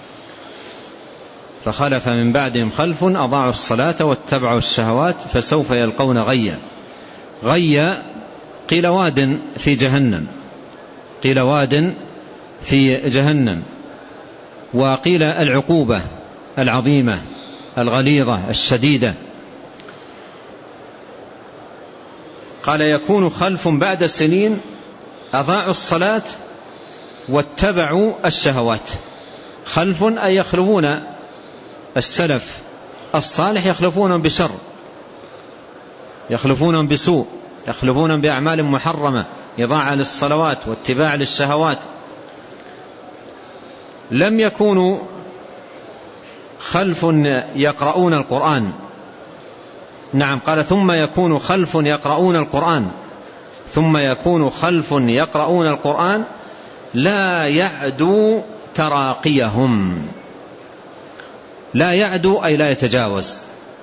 فخلف من بعدهم خلف أضاعوا الصلاة واتبعوا الشهوات فسوف يلقون غيا. غيا قيل واد في جهنم، قيل واد في جهنم، وقيل العقوبة العظيمة الغليظة الشديدة. قال يكون خلف بعد سنين أضاعوا الصلاة واتبعوا الشهوات. خلف أي يخلفون السلف الصالح، يخلفونهم بشر، يخلفونهم بسوء، يخلفون بأعمال محرمة، إضاعة للصلوات واتباع للشهوات. لم يكونوا خلف يقرؤون القرآن. نعم، قال ثم يكون خلف يقرؤون القرآن ثم يكون خلف يقرؤون القرآن لا يعدو تراقيهم. لا يعدو أي لا يتجاوز.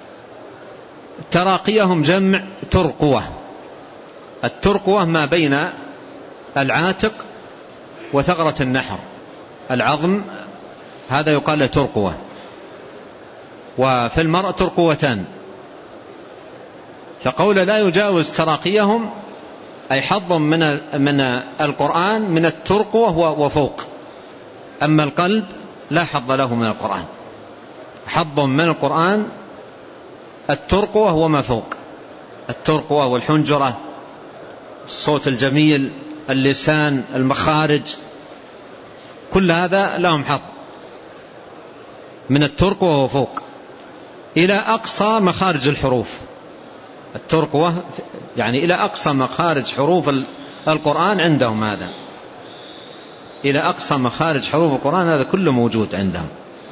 تراقيهم جمع ترقوة. الترقوة ما بين العاتق وثغرة النحر، العظم، هذا يقال له ترقوة. وفي المرء ترقوتان، فقول لا يجاوز تراقيهم أي حظ من من القرآن من الترقوة وفوق. أما القلب لا حظ له من القرآن، حظ من القرآن الترقوة وما فوق. الترقوة والحنجرة، الصوت الجميل، اللسان، المخارج، كل هذا لهم حظ من الترقوة وفوق إلى أقصى مخارج الحروف. الترقوة يعني إلى أقصى مخارج حروف القرآن عندهم، هذا إلى أقصى مخارج حروف القرآن، هذا كله موجود عندهم.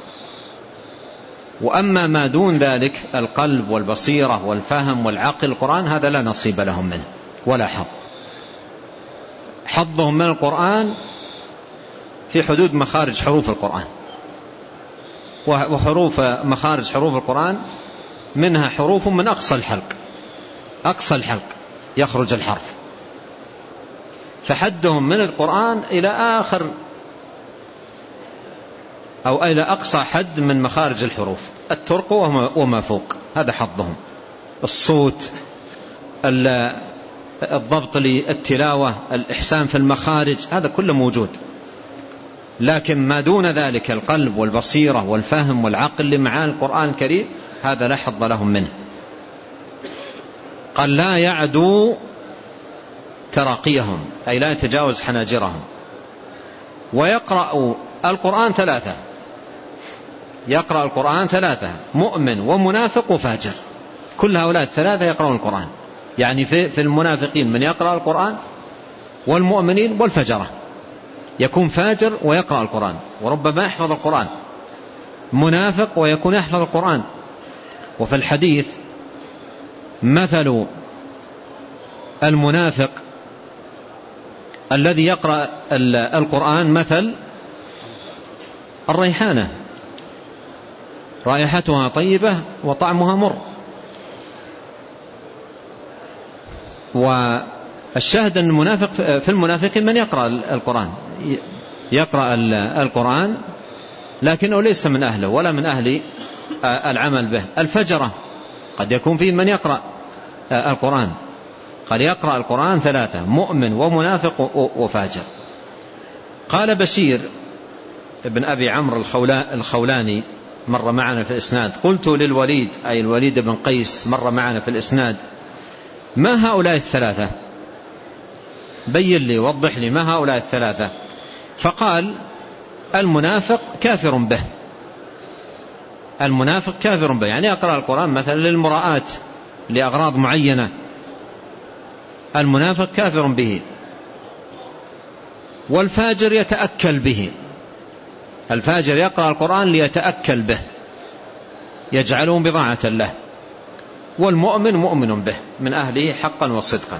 وأما ما دون ذلك القلب والبصيرة والفهم والعقل القرآن، هذا لا نصيب لهم منه ولا حظ. حظهم من القرآن في حدود مخارج حروف القرآن، وحروف مخارج حروف القرآن منها حروف من أقصى الحلق، أقصى الحلق يخرج الحرف، فحدهم من القرآن إلى آخر أو إلى أقصى حد من مخارج الحروف، الترقوة وما فوق، هذا حظهم. الصوت، الضبط للتلاوة، الإحسان في المخارج، هذا كله موجود. لكن ما دون ذلك القلب والبصيرة والفهم والعقل لمعاني القرآن الكريم، هذا لا حظ لهم منه. قال لا يعدو تراقيهم أي لا يتجاوز حناجرهم. ويقرأ القرآن ثلاثة، يقرأ القرآن ثلاثة: مؤمن ومنافق وفاجر. كل هؤلاء الثلاثة يقرأون القرآن، يعني في, في المنافقين من يقرأ القرآن، والمؤمنين والفجرة. يكون فاجر ويقرأ القرآن وربما يحفظ القرآن، منافق ويكون يحفظ القرآن. وفي الحديث مثل المنافق الذي يقرأ القرآن مثل الريحانة، رائحتها طيبة وطعمها مر. والشاهد أن المنافق في المنافقين من يقرأ القرآن، يقرأ القرآن لكنه ليس من أهله ولا من أهل العمل به. الفجرة قد يكون فيه من يقرأ القرآن، قد يقرأ القرآن ثلاثة: مؤمن ومنافق وفاجر. قال بشير ابن أبي عمرو الخولاني مر معنا في الإسناد: قلت للوليد أي الوليد بن قيس مر معنا في الإسناد: ما هؤلاء الثلاثة؟ بين لي وضح لي ما هؤلاء الثلاثة. فقال: المنافق كافر به. المنافق كافر به يعني يقرأ القرآن مثلا للمراءات لأغراض معينة، المنافق كافر به. والفاجر يتأكل به، الفاجر يقرأ القرآن ليتأكل به، يجعلون بضاعة له. والمؤمن مؤمن به من أهله حقا وصدقا.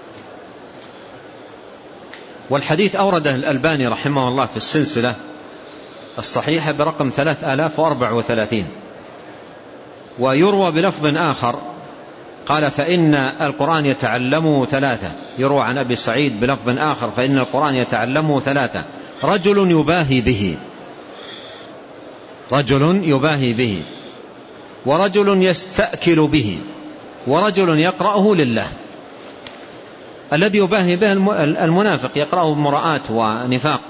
والحديث أورده الألباني رحمه الله في السلسلة الصحيحة برقم ثلاثة آلاف وأربعة وثلاثين. ويروى بلفظ آخر قال: فإن القرآن يتعلمه ثلاثة. يروى عن أبي سعيد بلفظ آخر: فإن القرآن يتعلمه ثلاثة: رجل يباهي به، رجل يباهي به، ورجل يستأكل به، ورجل يقرأه لله. الذي يباهي به المنافق، يقرأه بمراءات ونفاق،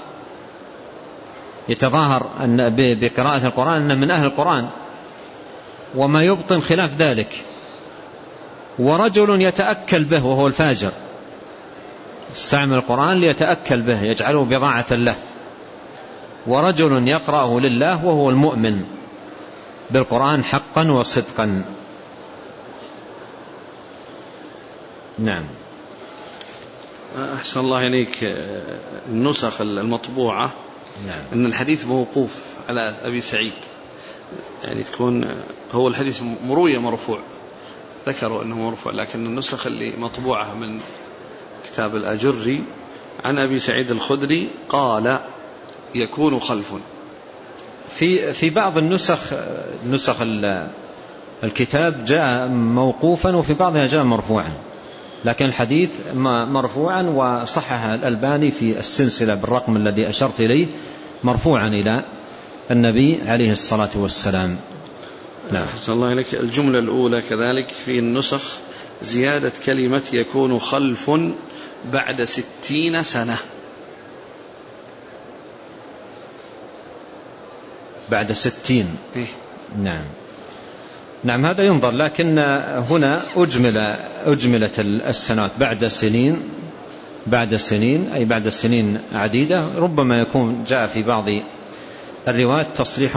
يتظاهر بقراءة القرآن أنه من أهل القرآن وما يبطن خلاف ذلك. ورجل يتأكل به وهو الفاجر، يستعمل القرآن ليتأكل به، يجعله بضاعة له. ورجل يقرأه لله وهو المؤمن بالقرآن حقا وصدقا. نعم. أحسن الله إليك. النسخ المطبوعة نعم. أن الحديث موقوف على أبي سعيد، يعني تكون هو الحديث مروية مرفوع، ذكروا أنه مرفوع، لكن النسخ اللي مطبوعة من كتاب الأجري عن أبي سعيد الخدري قال يكون خلف. في في بعض النسخ نسخ الكتاب جاء موقوفا وفي بعضها جاء مرفوعا، لكن الحديث مرفوعا وصحح الألباني في السلسلة بالرقم الذي أشرت إليه مرفوعا إلى النبي عليه الصلاة والسلام. نعم. أحسن الله إليك. الجملة الأولى كذلك في النسخ زيادة كلمة يكون خلف بعد ستين سنة. بعد ستين إيه؟ نعم نعم هذا ينظر، لكن هنا أجمل أجملت السنوات بعد سنين، بعد سنين أي بعد سنين عديدة. ربما يكون جاء في بعض الروايات تصريح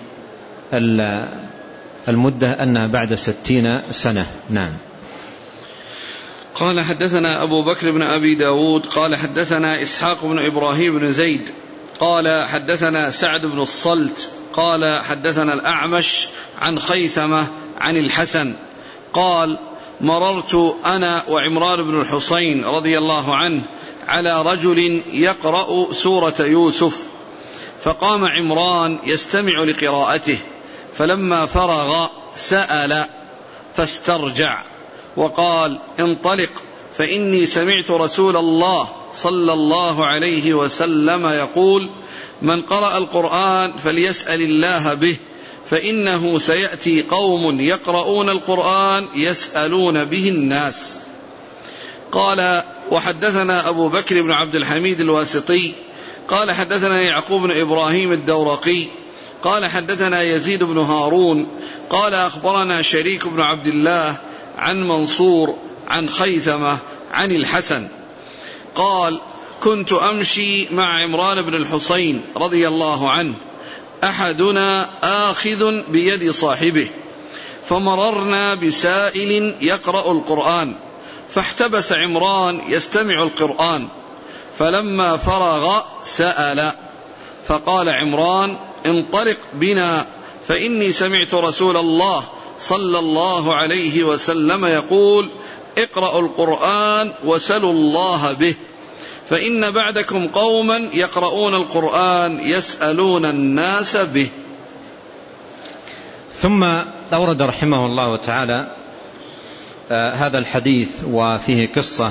بالمدة أنها بعد ستين سنة. نعم. قال حدثنا أبو بكر بن أبي داود قال حدثنا إسحاق بن إبراهيم بن زيد قال حدثنا سعد بن الصلت قال حدثنا الأعمش عن خيثمة عن الحسن قال مررت أنا وعمران بن الحصين رضي الله عنه على رجل يقرأ سورة يوسف، فقام عمران يستمع لقراءته، فلما فرغ سأل فاسترجع وقال انطلق فإني سمعت رسول الله صلى الله عليه وسلم يقول من قرأ القرآن فليسأل الله به، فإنه سيأتي قوم يقرؤون القرآن يسألون به الناس. قال وحدثنا أبو بكر بن عبد الحميد الواسطي قال حدثنا يعقوب بن إبراهيم الدورقي قال حدثنا يزيد بن هارون قال أخبرنا شريك بن عبد الله عن منصور عن خيثمة عن الحسن قال كنت أمشي مع عمران بن الحصين رضي الله عنه، أحدنا آخذ بيد صاحبه، فمررنا بسائل يقرأ القرآن، فاحتبس عمران يستمع القرآن، فلما فرغ سأل، فقال عمران انطلق بنا فإني سمعت رسول الله صلى الله عليه وسلم يقول اقرأوا القرآن وسلوا الله به، فإن بعدكم قوما يقرؤون القرآن يسألون الناس به. ثم أورد رحمه الله تعالى آه هذا الحديث وفيه قصة،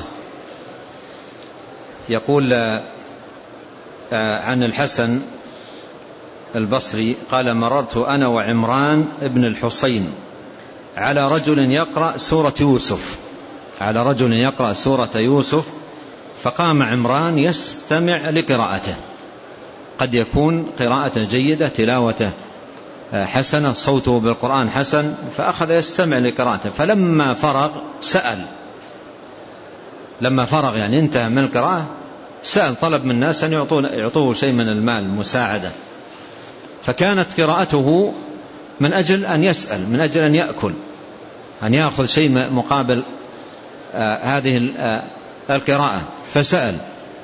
يقول آه عن الحسن البصري قال مررت أنا وعمران ابن الحصين على رجل يقرأ سورة يوسف على رجل يقرأ سورة يوسف فقام عمران يستمع لقراءته، قد يكون قراءته جيدة تلاوته حسنة صوته بالقرآن حسن، فأخذ يستمع لقراءته، فلما فرغ سأل، لما فرغ يعني انتهى من القراءة سأل، طلب من الناس أن يعطوه شيء من المال مساعدة، فكانت قراءته من أجل أن يسأل، من أجل أن يأكل، أن يأخذ شيء مقابل آه هذه آه القراءة، فسأل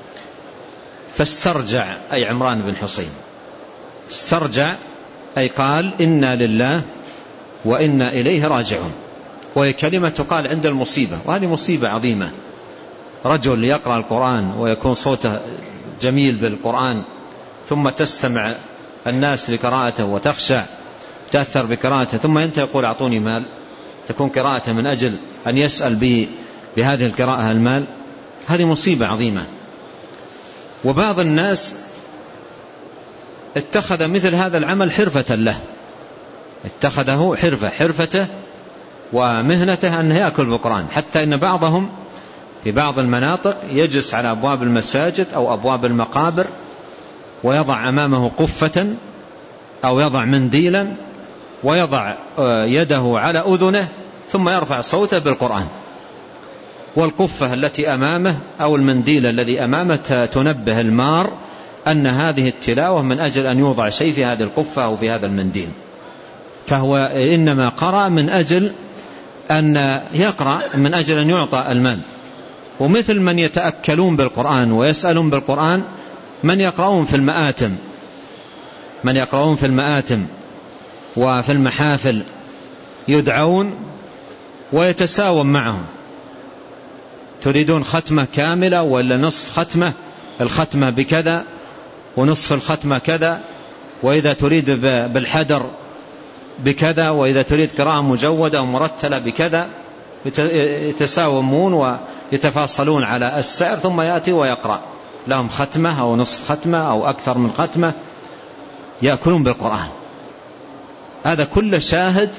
فاسترجع أي عمران بن حصين، استرجع أي قال إنا لله وإنا إليه راجعون، وهي كلمة تقال عند المصيبة، وهذه مصيبة عظيمة، رجل يقرأ القرآن ويكون صوته جميل بالقرآن ثم تستمع الناس لقراءته وتخشع تأثر بقراءته، ثم أنت يقول أعطوني مال، تكون قراءته من أجل أن يسأل به بهذه القراءة المال، هذه مصيبة عظيمة. وبعض الناس اتخذ مثل هذا العمل حرفة له، اتخذه حرفة حرفته ومهنته أن يأكل بالقرآن، حتى إن بعضهم في بعض المناطق يجلس على أبواب المساجد أو أبواب المقابر ويضع أمامه قفة أو يضع منديلا ويضع يده على أذنه ثم يرفع صوته بالقرآن، والقفة التي أمامه أو المنديل الذي أمامه تنبه المار أن هذه التلاوة من أجل أن يوضع شيء في هذه القفة أو في هذا المنديل، فهو إنما قرأ من أجل أن يقرأ من أجل أن يعطى المال، ومثل من يتأكلون بالقرآن ويسألون بالقرآن من يقرؤون في المآتم من يقرؤون في المآتم وفي المحافل، يدعون ويتساوم معهم. تريدون ختمة كاملة ولا نصف ختمة؟ الختمة بكذا ونصف الختمة كذا، وإذا تريد بالحدر بكذا، وإذا تريد قراءة مجودة ومرتلة بكذا. يتساومون ويتفاصلون على السعر، ثم يأتي ويقرأ لهم ختمة أو نصف ختمة أو أكثر من ختمة، يأكلون بالقرآن. هذا كل شاهد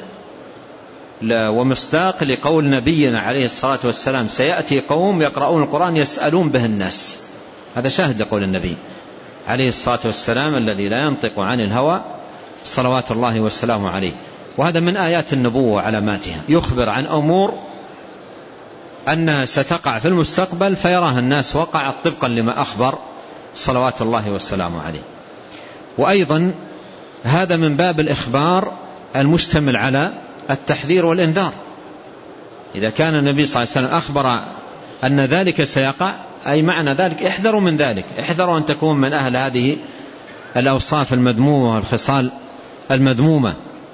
ومصداق لقول نبينا عليه الصلاة والسلام: سيأتي قوم يقرؤون القرآن يسألون به الناس. هذا شاهد لقول النبي عليه الصلاة والسلام الذي لا ينطق عن الهوى صلوات الله والسلام عليه. وهذا من آيات النبوة وعلاماتها، يخبر عن أمور أنها ستقع في المستقبل فيراها الناس وقعت طبقا لما أخبر صلوات الله والسلام عليه. وأيضا هذا من باب الإخبار المشتمل على التحذير والإنذار. إذا كان النبي صلى الله عليه وسلم أخبر أن ذلك سيقع، أي معنى ذلك احذروا من ذلك، احذروا أن تكون من أهل هذه الأوصاف المذمومة والخصال المذمومة.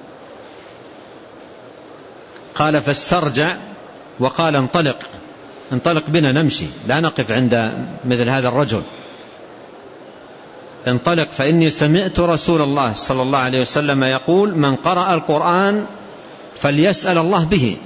قال: فاسترجع، وقال: انطلق انطلق بنا نمشي، لا نقف عند مثل هذا الرجل. انطلق فإني سمعت رسول الله صلى الله عليه وسلم يقول: من قرأ القرآن فليسأل الله به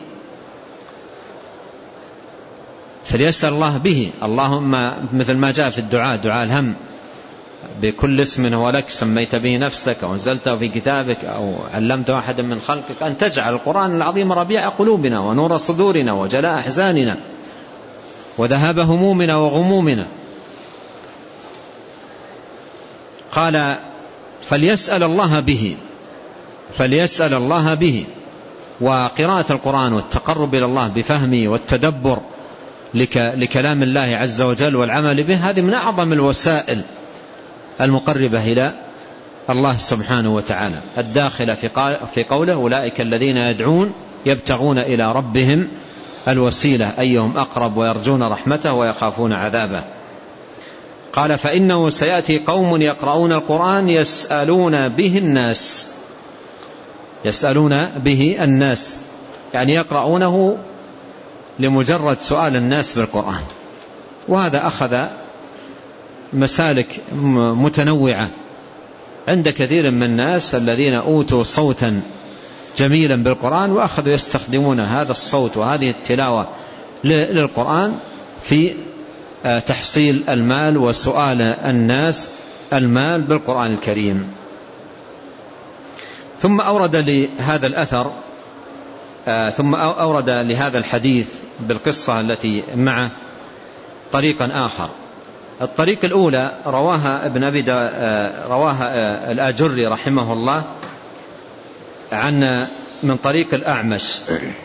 فليسأل الله به اللهم، مثل ما جاء في الدعاء، دعاء الهم: بكل اسم هو لك سميت به نفسك أو أنزلته في كتابك أو علمته أحدا من خلقك أن تجعل القرآن العظيم ربيع قلوبنا ونور صدورنا وجلاء أحزاننا وذهاب همومنا وغمومنا. قال: فليسأل الله به فليسأل الله به وقراءة القرآن والتقرب إلى الله بفهمه والتدبر لكلام الله عز وجل والعمل به، هذه من أعظم الوسائل المقربة إلى الله سبحانه وتعالى، الداخلة في قوله: أولئك الذين يدعون يبتغون إلى ربهم الوسيلة أيهم أقرب ويرجون رحمته ويخافون عذابه. قال: فإنه سيأتي قوم يقرؤون القرآن يسألون به الناس يسألون به الناس يعني يقرؤونه لمجرد سؤال الناس بالقرآن. وهذا أخذ مسالك متنوعة عند كثير من الناس الذين أوتوا صوتا جميلا بالقرآن، وأخذوا يستخدمون هذا الصوت وهذه التلاوة للقرآن في تحصيل المال وسؤال الناس المال بالقرآن الكريم. ثم أورد لهذا الأثر ثم أورد لهذا الحديث بالقصة التي معه طريقا آخر. الطريق الأولى رواها ابن أبي رواها الآجري رحمه الله عن من طريق الأعمش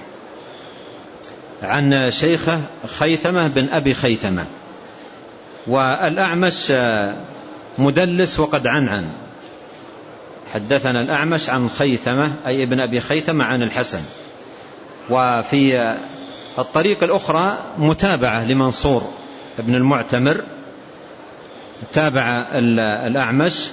عن شيخه خيثمة بن أبي خيثمة. والأعمش مدلس وقد عنعن. حدثنا الأعمش عن خيثمة أي ابن أبي خيثمة عن الحسن. وفي الطريق الأخرى متابعة لمنصور ابن المعتمر، تابع الأعمش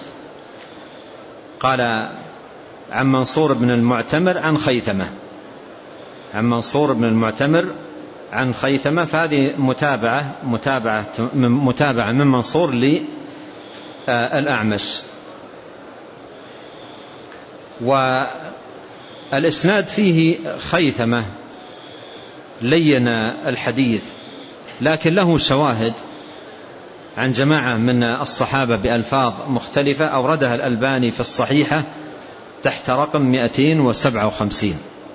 قال عن منصور بن المعتمر عن خيثمة عن منصور بن المعتمر عن خيثمة. فهذه متابعة متابعة متابعة من منصور للأعمش. والإسناد فيه خيثمة لين الحديث، لكن له شواهد عن جماعة من الصحابة بألفاظ مختلفة أوردها الألباني في الصحيحة تحت رقم مئتين وسبعة وخمسين.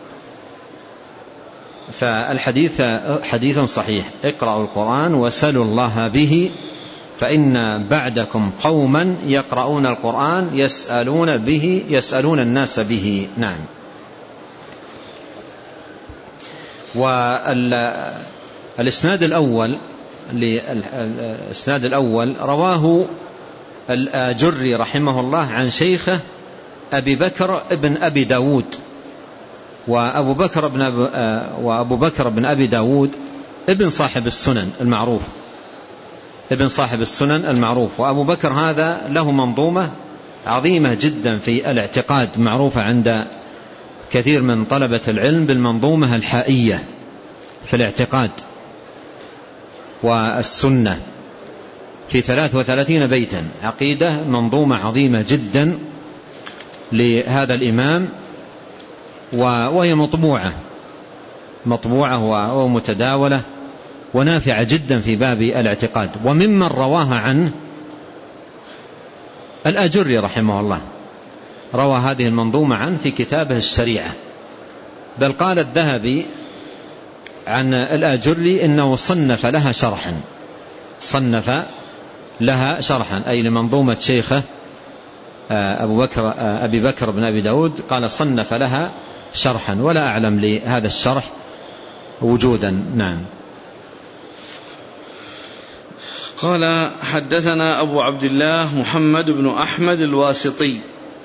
فالحديث حديث صحيح: اقرأوا القرآن وسلوا الله به فإن بعدكم قوما يقرؤون القرآن يسألون به يسألون الناس به. نعم. والإسناد الأول الإسناد الأول رواه الآجري رحمه الله عن شيخه أبي بكر بن أبي داود. وأبو بكر بن أبي, وأبو بكر بن أبي داود ابن صاحب السنن المعروف، ابن صاحب السنن المعروف. وأبو بكر هذا له منظومة عظيمة جدا في الاعتقاد، معروفة عند كثير من طلبة العلم بالمنظومة الحائية في الاعتقاد والسنة، في ثلاث وثلاثين بيتا، عقيدة منظومة عظيمة جدا لهذا الإمام، وهي مطبوعة مطبوعة ومتداولة ونافعة جدا في باب الاعتقاد. وممن رواها عنه الآجري رحمه الله، روى هذه المنظومة عنه في كتابه الشريعة. بل قال الذهبي عن الآجري إنه صنف لها شرحا، صنف لها شرحا أي لمنظومة شيخه أبو بكر أبي بكر بن أبي داود، قال صنف لها شرحا، ولا أعلم لهذا الشرح وجودا. نعم. قال حدثنا أبو عبد الله محمد بن أحمد الواسطي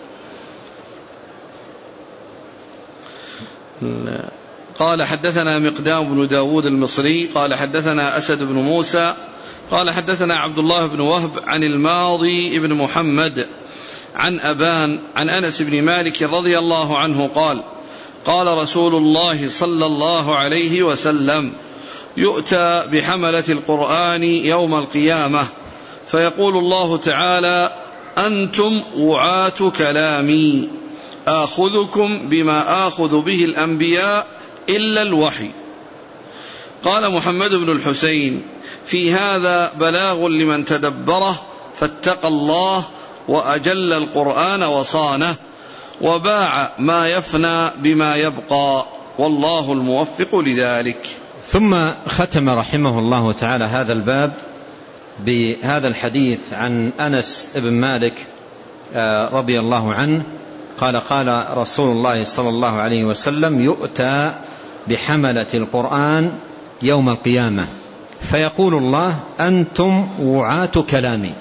قال حدثنا مقدام بن داود المصري قال حدثنا أسد بن موسى قال حدثنا عبد الله بن وهب عن الماضي بن محمد عن أبان عن أنس بن مالك رضي الله عنه قال قال رسول الله صلى الله عليه وسلم يؤتى بحملة القرآن يوم القيامة فيقول الله تعالى أنتم وعاة كلامي آخذكم بما آخذ به الأنبياء إلا الوحي. قال محمد بن الحسين في هذا بلاغ لمن تدبره فاتقى الله وأجل القرآن وصانه وباع ما يفنى بما يبقى والله الموفق لذلك. ثم ختم رحمه الله تعالى هذا الباب بهذا الحديث عن أنس بن مالك رضي الله عنه قال قال رسول الله صلى الله عليه وسلم يؤتى بحملة القرآن يوم القيامة فيقول الله أنتم وعاة كلامي،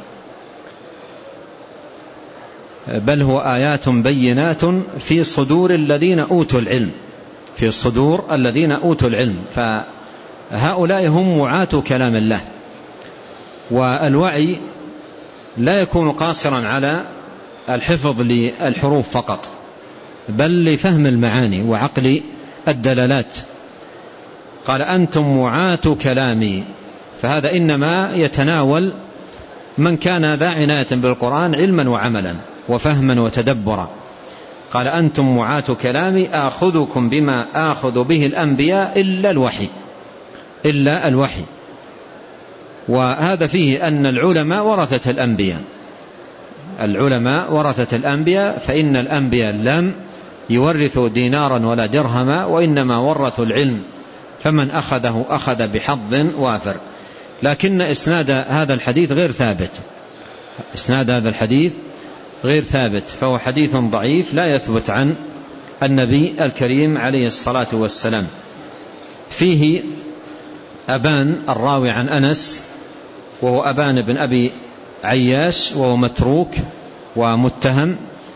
بل هو آيات بينات في صدور الذين أوتوا العلم، في صدور الذين أوتوا العلم، فهؤلاء هم وعاة كلام الله. والوعي لا يكون قاصرا على الحفظ للحروف فقط، بل لفهم المعاني وعقل الدلالات. قال أنتم وعاة كلامي، فهذا إنما يتناول من كان ذا عناية بالقرآن علما وعملا وفهما وتدبرا. قال أنتم وعاة كلامي آخذكم بما آخذ به الأنبياء إلا الوحي، إلا الوحي. وهذا فيه أن العلماء ورثة الأنبياء، العلماء ورثة الأنبياء، فإن الأنبياء لم يورثوا دينارا ولا درهما، وإنما ورثوا العلم، فمن أخذه أخذ بحظ وافر. لكن إسناد هذا الحديث غير ثابت، إسناد هذا الحديث غير ثابت، فهو حديث ضعيف لا يثبت عن النبي الكريم عليه الصلاة والسلام. فيه أبان الراوي عن أنس، وهو أبان بن أبي عياش، وهو متروك ومتهم.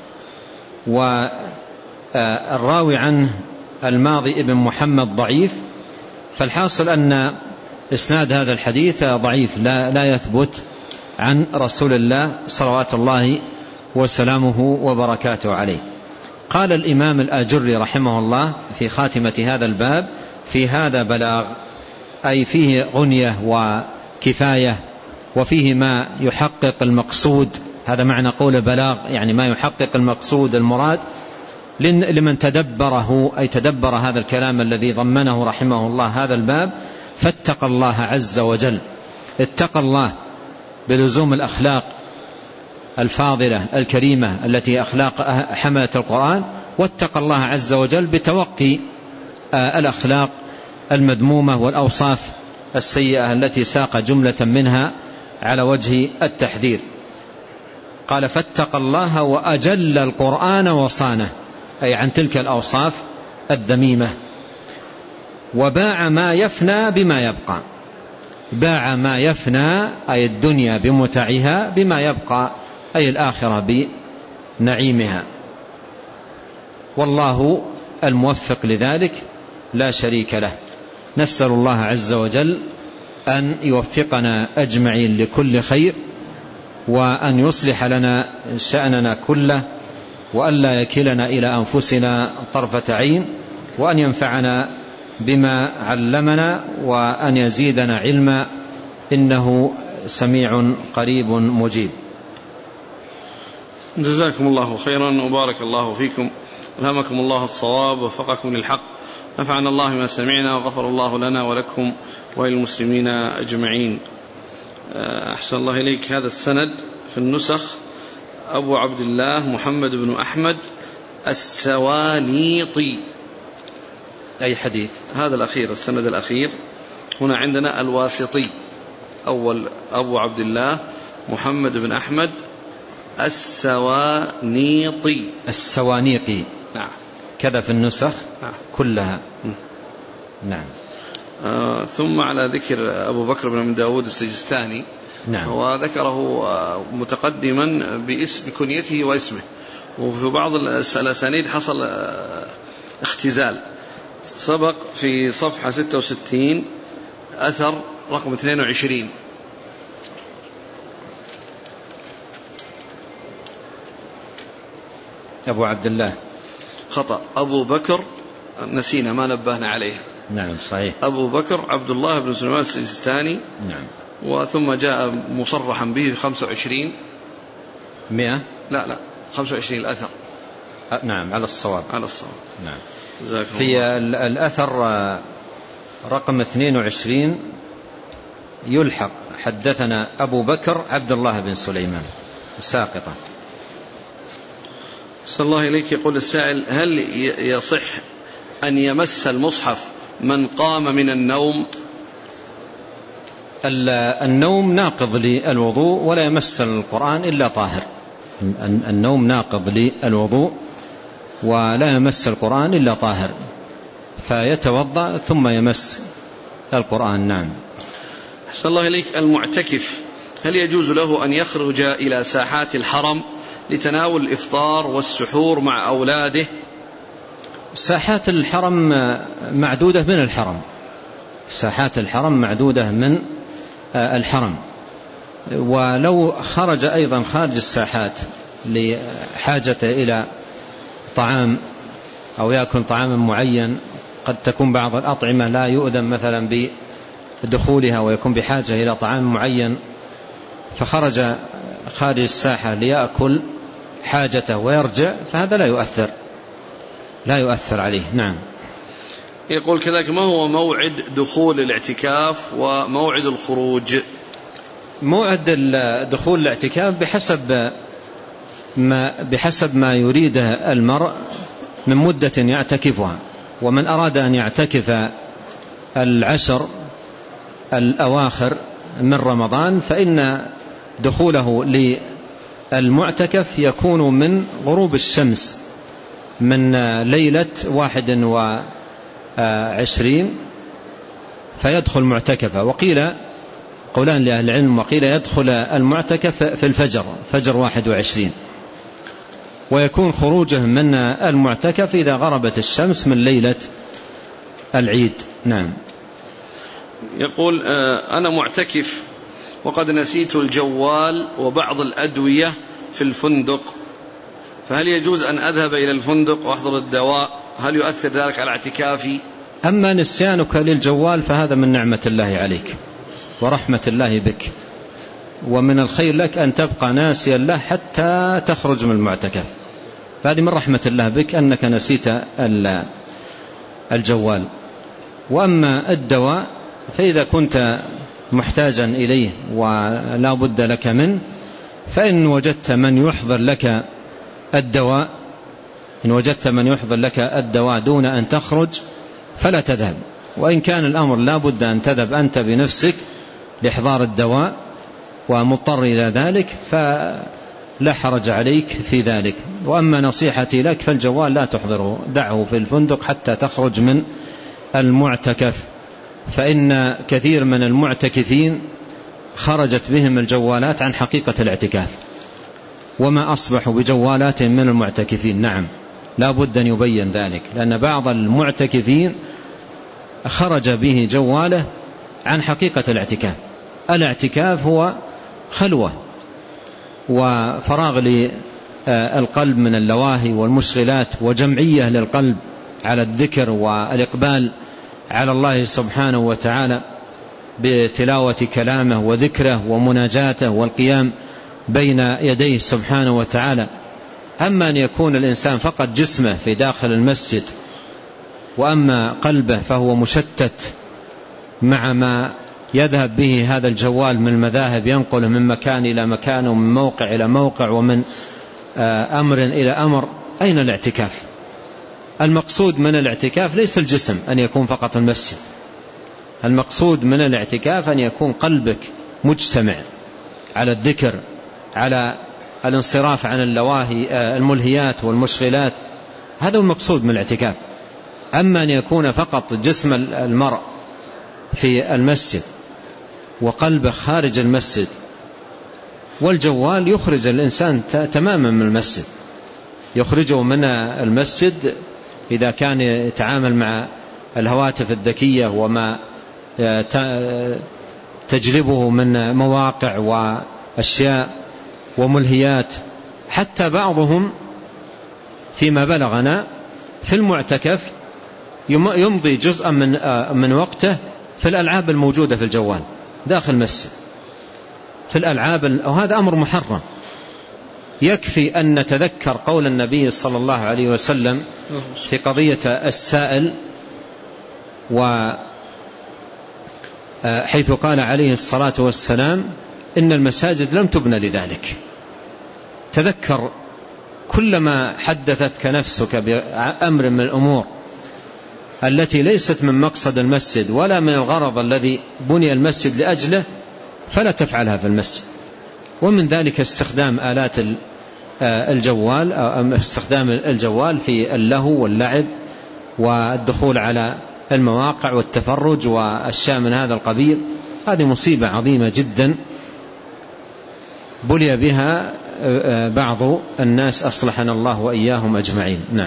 والراوي عنه الماضي ابن محمد ضعيف. فالحاصل أن إسناد هذا الحديث ضعيف لا, لا يثبت عن رسول الله صلوات الله وسلامه وبركاته عليه. قال الإمام الآجري رحمه الله في خاتمة هذا الباب في هذا بلاغ، أي فيه غنية وكفاية، وفيه ما يحقق المقصود. هذا معنى قول بلاغ، يعني ما يحقق المقصود المراد لمن تدبره، أي تدبر هذا الكلام الذي ضمنه رحمه الله هذا الباب. فاتقى الله عز وجل، اتقى الله بلزوم الأخلاق الفاضلة الكريمة التي أخلاق حملة القرآن، واتقى الله عز وجل بتوقي الأخلاق المذمومة والأوصاف السيئة التي ساق جملة منها على وجه التحذير. قال فاتقى الله وأجل القرآن وصانه، أي عن تلك الأوصاف الذميمة. وباع ما يفنى بما يبقى، باع ما يفنى أي الدنيا بمتعها بما يبقى أي الآخرة بنعيمها، والله الموفق لذلك لا شريك له. نسأل الله عز وجل أن يوفقنا أجمعين لكل خير، وأن يصلح لنا شأننا كله، وأن لا يكلنا إلى أنفسنا طرفة عين، وأن ينفعنا بما علمنا، وأن يزيدنا علما، إنه سميع قريب مجيب. جزاكم الله خيرا وبارك الله فيكم، ألهمكم الله الصواب ووفقكم للحق، نفعنا الله ما سمعنا وغفر الله لنا ولكم وللمسلمين أجمعين. أحسن الله إليك. هذا السند في النسخ أبو عبد الله محمد بن أحمد السوانيطي. أي حديث؟ هذا الأخير، السند الأخير. هنا عندنا الواسطي، أول أبو عبد الله محمد بن أحمد السوانيطي. السوانيقي، نعم، كذا في النسخ نعم. كلها. م. نعم. آه ثم على ذكر أبو بكر بن من داود السجستاني، نعم. وذكره متقدما باسم كنيته واسمه، وفي بعض الأسانيد حصل اختزال. سبق في صفحة ستة وستين أثر رقم اثنين وعشرين. أبو عبد الله، خطأ، أبو بكر، نسينا ما نبهنا عليه. نعم صحيح، أبو بكر عبد الله بن سليمان السجستاني. نعم. وثم جاء مصرحا به في خمسة وعشرين مئة، لا لا خمسة وعشرين الأثر. أه نعم، على الصواب، على الصواب. نعم. في الله. الأثر رقم اثنين وعشرين يلحق حدثنا أبو بكر عبد الله بن سليمان، ساقطة. صلى الله إليك. يقول السائل: هل يصح أن يمس المصحف من قام من النوم؟ النوم ناقض للوضوء، ولا يمس القرآن إلا طاهر. النوم ناقض للوضوء ولا يمس القرآن إلا طاهر، فيتوضأ ثم يمس القرآن. نعم. أحسن الله إليك. المعتكف هل يجوز له أن يخرج إلى ساحات الحرم لتناول الإفطار والسحور مع أولاده؟ ساحات الحرم معدودة من الحرم، ساحات الحرم معدودة من الحرم، ولو خرج أيضا خارج الساحات لحاجته إلى طعام أو يأكل طعاما معين، قد تكون بعض الأطعمة لا يؤذن مثلا بدخولها ويكون بحاجة إلى طعام معين، فخرج خارج الساحة ليأكل حاجته ويرجع، فهذا لا يؤثر لا يؤثر عليه. نعم. يقول كذلك: ما هو موعد دخول الاعتكاف وموعد الخروج؟ موعد دخول الاعتكاف بحسب ما بحسب ما يريده المرء من مدة يعتكفها، ومن أراد أن يعتكف العشر الأواخر من رمضان فإن دخوله للمعتكف يكون من غروب الشمس من ليلة واحد وعشرين فيدخل معتكفا. وقيل قولان لأهل العلم، وقيل يدخل المعتكف في الفجر، فجر واحد وعشرين، ويكون خروجه من المعتكف إذا غربت الشمس من ليلة العيد. نعم. يقول: أنا معتكف وقد نسيت الجوال وبعض الأدوية في الفندق، فهل يجوز أن أذهب إلى الفندق وأحضر الدواء؟ هل يؤثر ذلك على اعتكافي؟ أما نسيانك للجوال فهذا من نعمة الله عليك ورحمة الله بك، ومن الخير لك أن تبقى ناسيا له حتى تخرج من المعتكف، فهذه من رحمة الله بك أنك نسيت الجوال. وأما الدواء فإذا كنت محتاجا إليه ولا بد لك منه، فإن وجدت من يحضر لك الدواء إن وجدت من يحضر لك الدواء دون أن تخرج فلا تذهب، وإن كان الأمر لا بد أن تذهب أنت بنفسك لإحضار الدواء ومضطر إلى ذلك فلا حرج عليك في ذلك. وأما نصيحتي لك فالجوال لا تحضره، دعه في الفندق حتى تخرج من المعتكف، فإن كثير من المعتكفين خرجت بهم الجوالات عن حقيقة الاعتكاف وما أصبحوا بجوالات من المعتكفين. نعم، لا بد أن يبين ذلك، لأن بعض المعتكفين خرج به جواله عن حقيقة الاعتكاف. الاعتكاف هو خلوة وفراغ للقلب من اللواهي والمشغلات، وجمعية للقلب على الذكر والإقبال على الله سبحانه وتعالى بتلاوة كلامه وذكره ومناجاته والقيام بين يديه سبحانه وتعالى. أما أن يكون الإنسان فقط جسمه في داخل المسجد وأما قلبه فهو مشتت مع ما يذهب به هذا الجوال من المذاهب، ينقل من مكان إلى مكان ومن موقع إلى موقع ومن أمر إلى أمر، أين الاعتكاف؟ المقصود من الاعتكاف ليس الجسم أن يكون فقط المسجد، المقصود من الاعتكاف أن يكون قلبك مجتمع على الذكر، على الانصراف عن اللواهي الملهيات والمشغلات، هذا المقصود من الاعتكاف. أما أن يكون فقط جسم المرء في المسجد وقلبه خارج المسجد، والجوال يخرج الإنسان تماما من المسجد، يخرجه من المسجد إذا كان يتعامل مع الهواتف الذكية وما تجلبه من مواقع وأشياء وملهيات. حتى بعضهم فيما بلغنا في المعتكف يمضي جزءا من من وقته في الألعاب الموجودة في الجوال داخل المسجد، في الألعاب، وهذا أمر محرم. يكفي أن نتذكر قول النبي صلى الله عليه وسلم في قضية السائل، وحيث قال عليه الصلاة والسلام إن المساجد لم تبنى لذلك. تذكر كلما حدثتك نفسك بأمر من الأمور التي ليست من مقصد المسجد ولا من الغرض الذي بني المسجد لأجله فلا تفعلها في المسجد. ومن ذلك استخدام آلات الجوال أو استخدام الجوال في اللهو واللعب والدخول على المواقع والتفرج والأشياء من هذا القبيل. هذه مصيبة عظيمة جدا بلي بها بعض الناس، أصلحنا الله وإياهم أجمعين. نعم.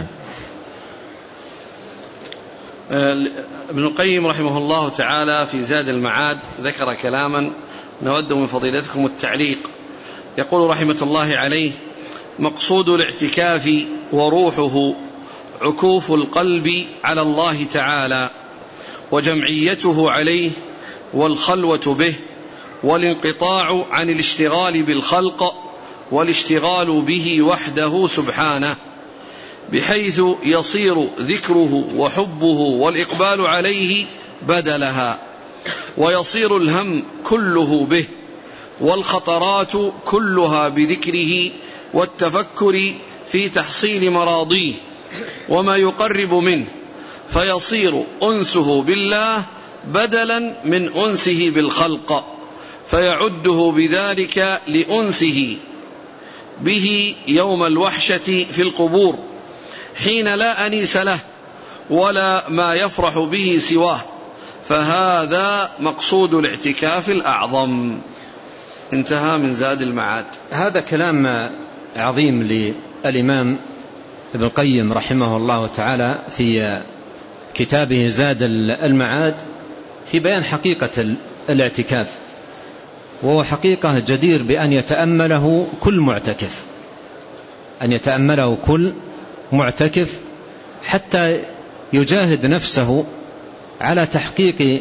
ابن القيم رحمه الله تعالى في زاد المعاد ذكر كلاما نود من فضيلتكم التعليق. يقول رحمة الله عليه: مقصود الاعتكاف وروحه عكوف القلب على الله تعالى وجمعيته عليه والخلوة به والانقطاع عن الاشتغال بالخلق والاشتغال به وحده سبحانه، بحيث يصير ذكره وحبه والإقبال عليه بدلها، ويصير الهم كله به والخطرات كلها بذكره والتفكر في تحصيل مراضيه وما يقرب منه، فيصير أنسه بالله بدلا من أنسه بالخلق، فيعده بذلك لأنسه به يوم الوحشة في القبور حين لا أنيس له ولا ما يفرح به سواه، فهذا مقصود الاعتكاف الأعظم. انتهى من زاد المعاد. هذا كلام عظيم للإمام ابن القيم رحمه الله تعالى في كتابه زاد المعاد في بيان حقيقة الاعتكاف، وهو حقيقة جدير بأن يتأمله كل معتكف، أن يتأمله كل معتكف حتى يجاهد نفسه على تحقيق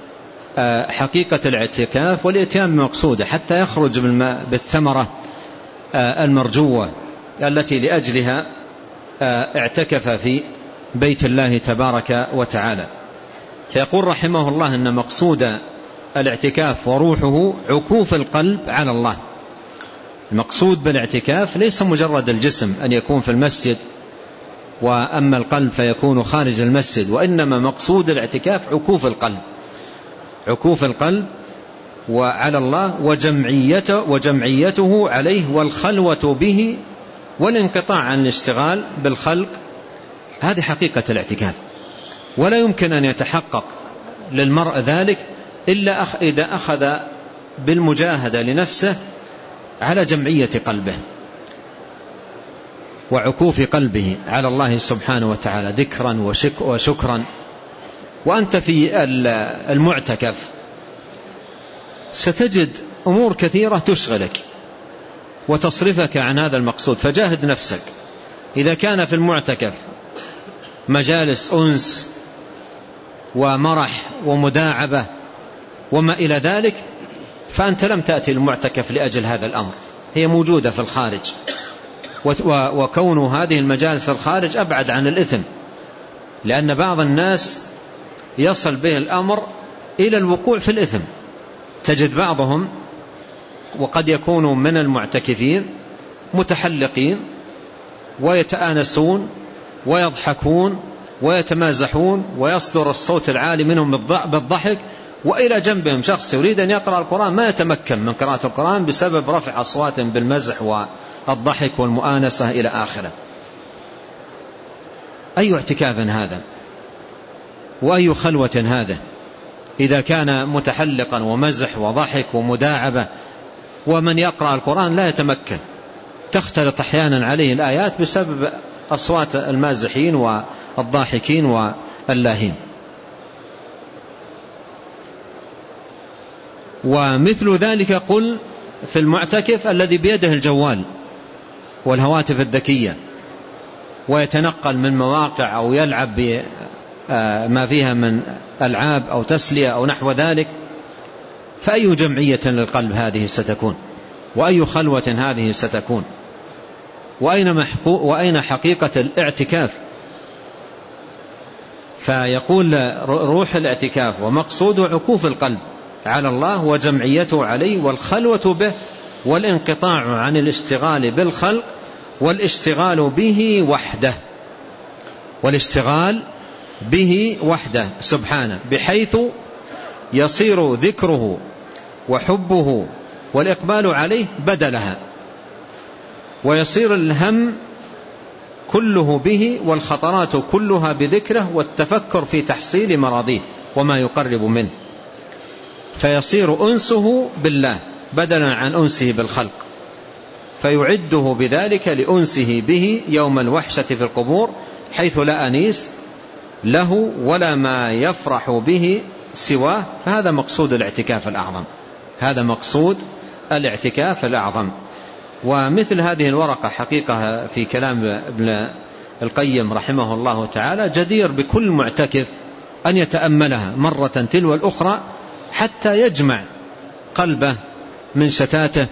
حقيقة الاعتكاف والإتيان بمقصوده، حتى يخرج بالثمرة المرجوة التي لأجلها اعتكف في بيت الله تبارك وتعالى. فيقول رحمه الله أن مقصود الاعتكاف وروحه عكوف القلب على الله. المقصود بالاعتكاف ليس مجرد الجسم أن يكون في المسجد وأما القلب فيكون خارج المسجد، وإنما مقصود الاعتكاف عكوف القلب، عكوف القلب وعلى الله وجمعيته, وجمعيته عليه والخلوة به والانقطاع عن الاشتغال بالخلق. هذه حقيقة الاعتكاف، ولا يمكن أن يتحقق للمرء ذلك إلا إذا أخذ بالمجاهدة لنفسه على جمعية قلبه وعكوف قلبه على الله سبحانه وتعالى ذكرا وشكرا وأنت في المعتكف ستجد أمور كثيرة تشغلك وتصرفك عن هذا المقصود، فجاهد نفسك. إذا كان في المعتكف مجالس أنس ومرح ومداعبة وما إلى ذلك، فأنت لم تأتي المعتكف لأجل هذا الأمر، هي موجودة في الخارج، وكون هذه المجالس في الخارج أبعد عن الإثم، لأن بعض الناس يصل به الأمر إلى الوقوع في الإثم. تجد بعضهم وقد يكونوا من المعتكفين متحلقين ويتآنسون ويضحكون ويتمازحون ويصدر الصوت العالي منهم بالضحك، وإلى جنبهم شخص يريد أن يقرأ القرآن ما يتمكن من قراءة القرآن بسبب رفع أصوات بالمزح والضحك والمؤانسة إلى آخره. أي اعتكاف هذا وأي خلوة هذا إذا كان متحلقا ومزح وضحك ومداعبة، ومن يقرأ القرآن لا يتمكن، تختلط أحيانا عليه الآيات بسبب أصوات المازحين والضاحكين واللاهين. ومثل ذلك قل في المعتكف الذي بيده الجوال والهواتف الذكية ويتنقل من مواقع أو يلعب بما فيها من ألعاب أو تسلية أو نحو ذلك، فأي جمعية للقلب هذه ستكون، وأي خلوة هذه ستكون، وأين, وأين حقيقة الاعتكاف؟ فيقول روح الاعتكاف ومقصود عكوف القلب على الله وجمعيته عليه والخلوة به والانقطاع عن الاشتغال بالخلق والاشتغال به وحده، والاشتغال به وحده سبحانه، بحيث يصير ذكره وحبه والإقبال عليه بدلها، ويصير الهم كله به والخطرات كلها بذكره والتفكر في تحصيل مراضيه وما يقرب منه، فيصير أنسه بالله بدلا عن أنسه بالخلق، فيعده بذلك لأنسه به يوم الوحشة في القبور، حيث لا أنيس له ولا ما يفرح به سواه. فهذا مقصود الاعتكاف الأعظم، هذا مقصود الاعتكاف الأعظم. ومثل هذه الورقة حقيقة في كلام ابن القيم رحمه الله تعالى جدير بكل معتكف أن يتأملها مرة تلو الأخرى حتى يجمع قلبه من شتاته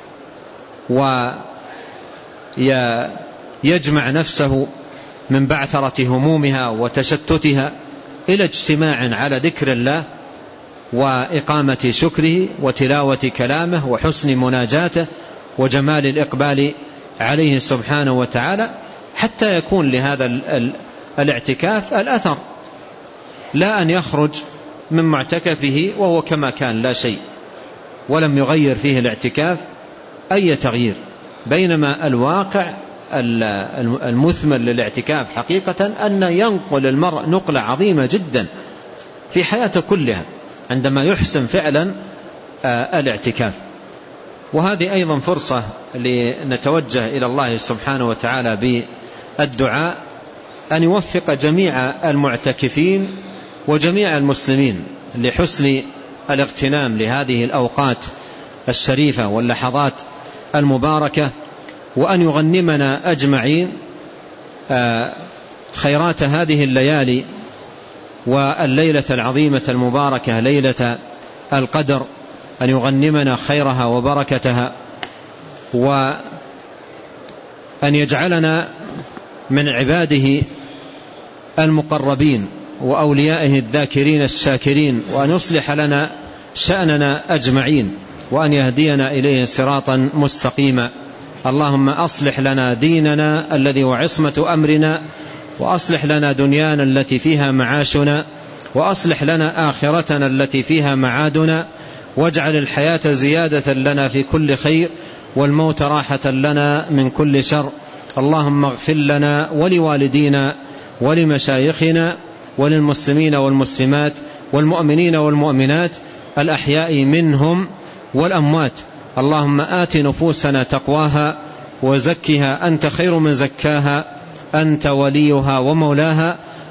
ويجمع نفسه من بعثرة همومها وتشتتها إلى اجتماع على ذكر الله وإقامة شكره وتلاوة كلامه وحسن مناجاته وجمال الإقبال عليه سبحانه وتعالى، حتى يكون لهذا الاعتكاف الأثر، لا أن يخرج من معتكفه وهو كما كان لا شيء ولم يغير فيه الاعتكاف أي تغيير، بينما الواقع المثمر للاعتكاف حقيقة أن ينقل المرء نقلة عظيمة جدا في حياته كلها عندما يحسن فعلا الاعتكاف. وهذه أيضا فرصة لنتوجه إلى الله سبحانه وتعالى بالدعاء أن يوفق جميع المعتكفين وجميع المسلمين لحسن الاغتنام لهذه الأوقات الشريفة واللحظات المباركة، وأن يغنمنا أجمعين خيرات هذه الليالي والليلة العظيمة المباركة ليلة القدر، أن يغنمنا خيرها وبركتها، وأن يجعلنا من عباده المقربين وأوليائه الذاكرين الشاكرين، وأن يصلح لنا شأننا أجمعين، وأن يهدينا إليه صراطا مستقيما. اللهم أصلح لنا ديننا الذي هو عصمة أمرنا، وأصلح لنا دنيانا التي فيها معاشنا، وأصلح لنا آخرتنا التي فيها معادنا، واجعل الحياة زيادة لنا في كل خير والموت راحة لنا من كل شر. اللهم اغفر لنا ولوالدينا ولمشايخنا وللمسلمين والمسلمات والمؤمنين والمؤمنات الأحياء منهم والأموات. اللهم آت نفوسنا تقواها وزكها أنت خير من زكاها، أنت وليها ومولاها.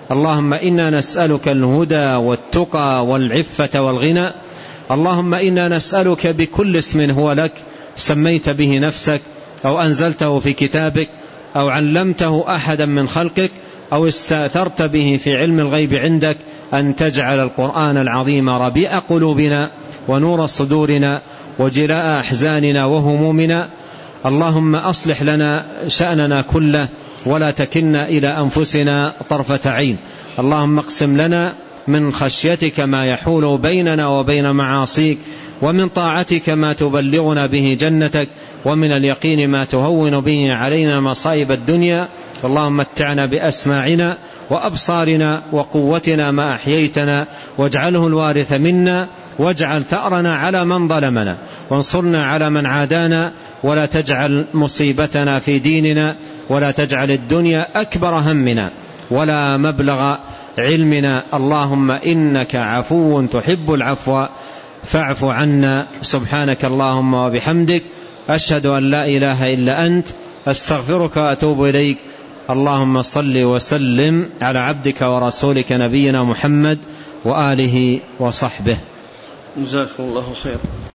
اللهم إنا نسألك الهدى والتقى والعفة والغنى. اللهم إنا نسألك بكل اسم هو لك سميت به نفسك أو أنزلته في كتابك أو علمته أحدا من خلقك أو استأثرت به في علم الغيب عندك أن تجعل القرآن العظيم ربيع قلوبنا ونور صدورنا وجلاء أحزاننا وهمومنا. اللهم أصلح لنا شأننا كله ولا تكلنا إلى أنفسنا طرفة عين. اللهم اقسم لنا من خشيتك ما يحول بيننا وبين معاصيك، ومن طاعتك ما تبلغنا به جنتك، ومن اليقين ما تهون به علينا مصائب الدنيا. اللهم متعنا بأسماعنا وأبصارنا وقوتنا ما أحييتنا، واجعله الوارث منا، واجعل ثأرنا على من ظلمنا، وانصرنا على من عادانا، ولا تجعل مصيبتنا في ديننا، ولا تجعل الدنيا أكبر همنا ولا مبلغ علمنا. اللهم إنك عفو تحب العفو فاعف عنا. سبحانك اللهم وبحمدك، أشهد أن لا إله إلا أنت، أستغفرك وأتوب إليك. اللهم صل وسلم على عبدك ورسولك نبينا محمد وآله وصحبه. جزاكم الله خير.